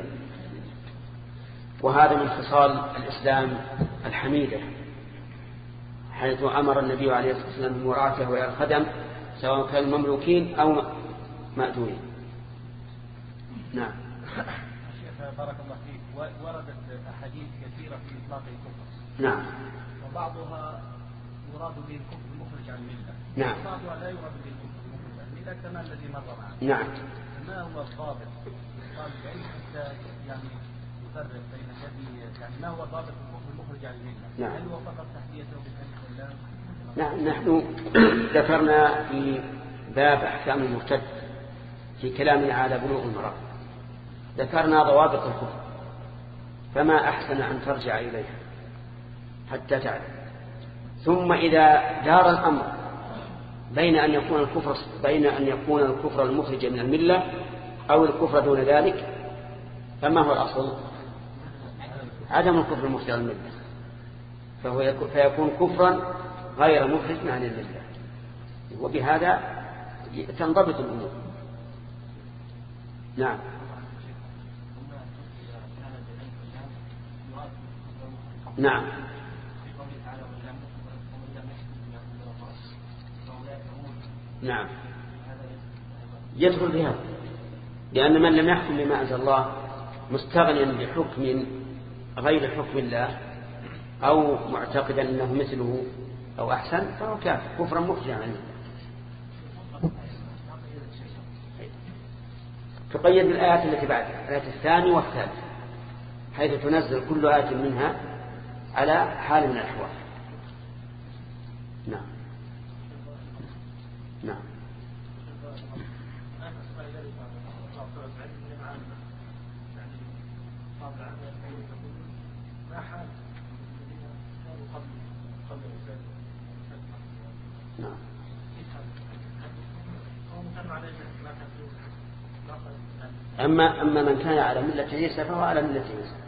S1: وهذا من خصال الإسلام الحميدة، حيث أمر النبي عليه الصلاة والسلام بمراعاته وإرعاء الخدم سواء كانوا مملوكين أو مأذونين. نعم.
S4: شيخ بارك الله فيك، وردت أحاديث كثيرة في إطلاق الكفر.
S1: نعم.
S4: وبعضها يراد به الكفر المخرج عن الملة.
S1: نعم.
S4: وبعضها لا يراد به الكفر إلى كمال الذي مر معنا.
S1: نعم.
S4: ما هو الضابط؟ قال بأي حتى يعني يفرق بين الذي يعني ما هو ضابط الكفر المخرج عن الملة؟
S1: نعم.
S4: هل هو فقط تحديته بالألف واللام؟
S1: نعم. نحن ذكرنا في باب أحكام المرتد في كلامنا على بلوغ المرام ذكرنا ضوابط الكفر، فما أحسن أن ترجع إليها حتى تعلم. ثم إذا دار الأمر بين أن يكون الكفر بين أن يكون الكفر المخرج من الملة أو الكفر دون ذلك، فما هو الأصل؟ عدم الكفر المخرج من الملة، فهو فيكون كفرا غير مخرج عن الملة، وبهذا تنضبط الأمور. نعم. نعم. نعم يدخل بها، لأن من لم يحكم بما أنزل الله مستغنيا بحكم غير حكم الله أو معتقدا أنه مثله أو أحسن فهو كافر كفرا مخرجا عنه. تقيد الآيات التي بعدها، الآية الثانية والثالثة، حيث تنزل كل آية منها على حال من الأحوال. نعم. نعم. نعم. أما أما من كان على ملة عيسى فهو على ملة عيسى.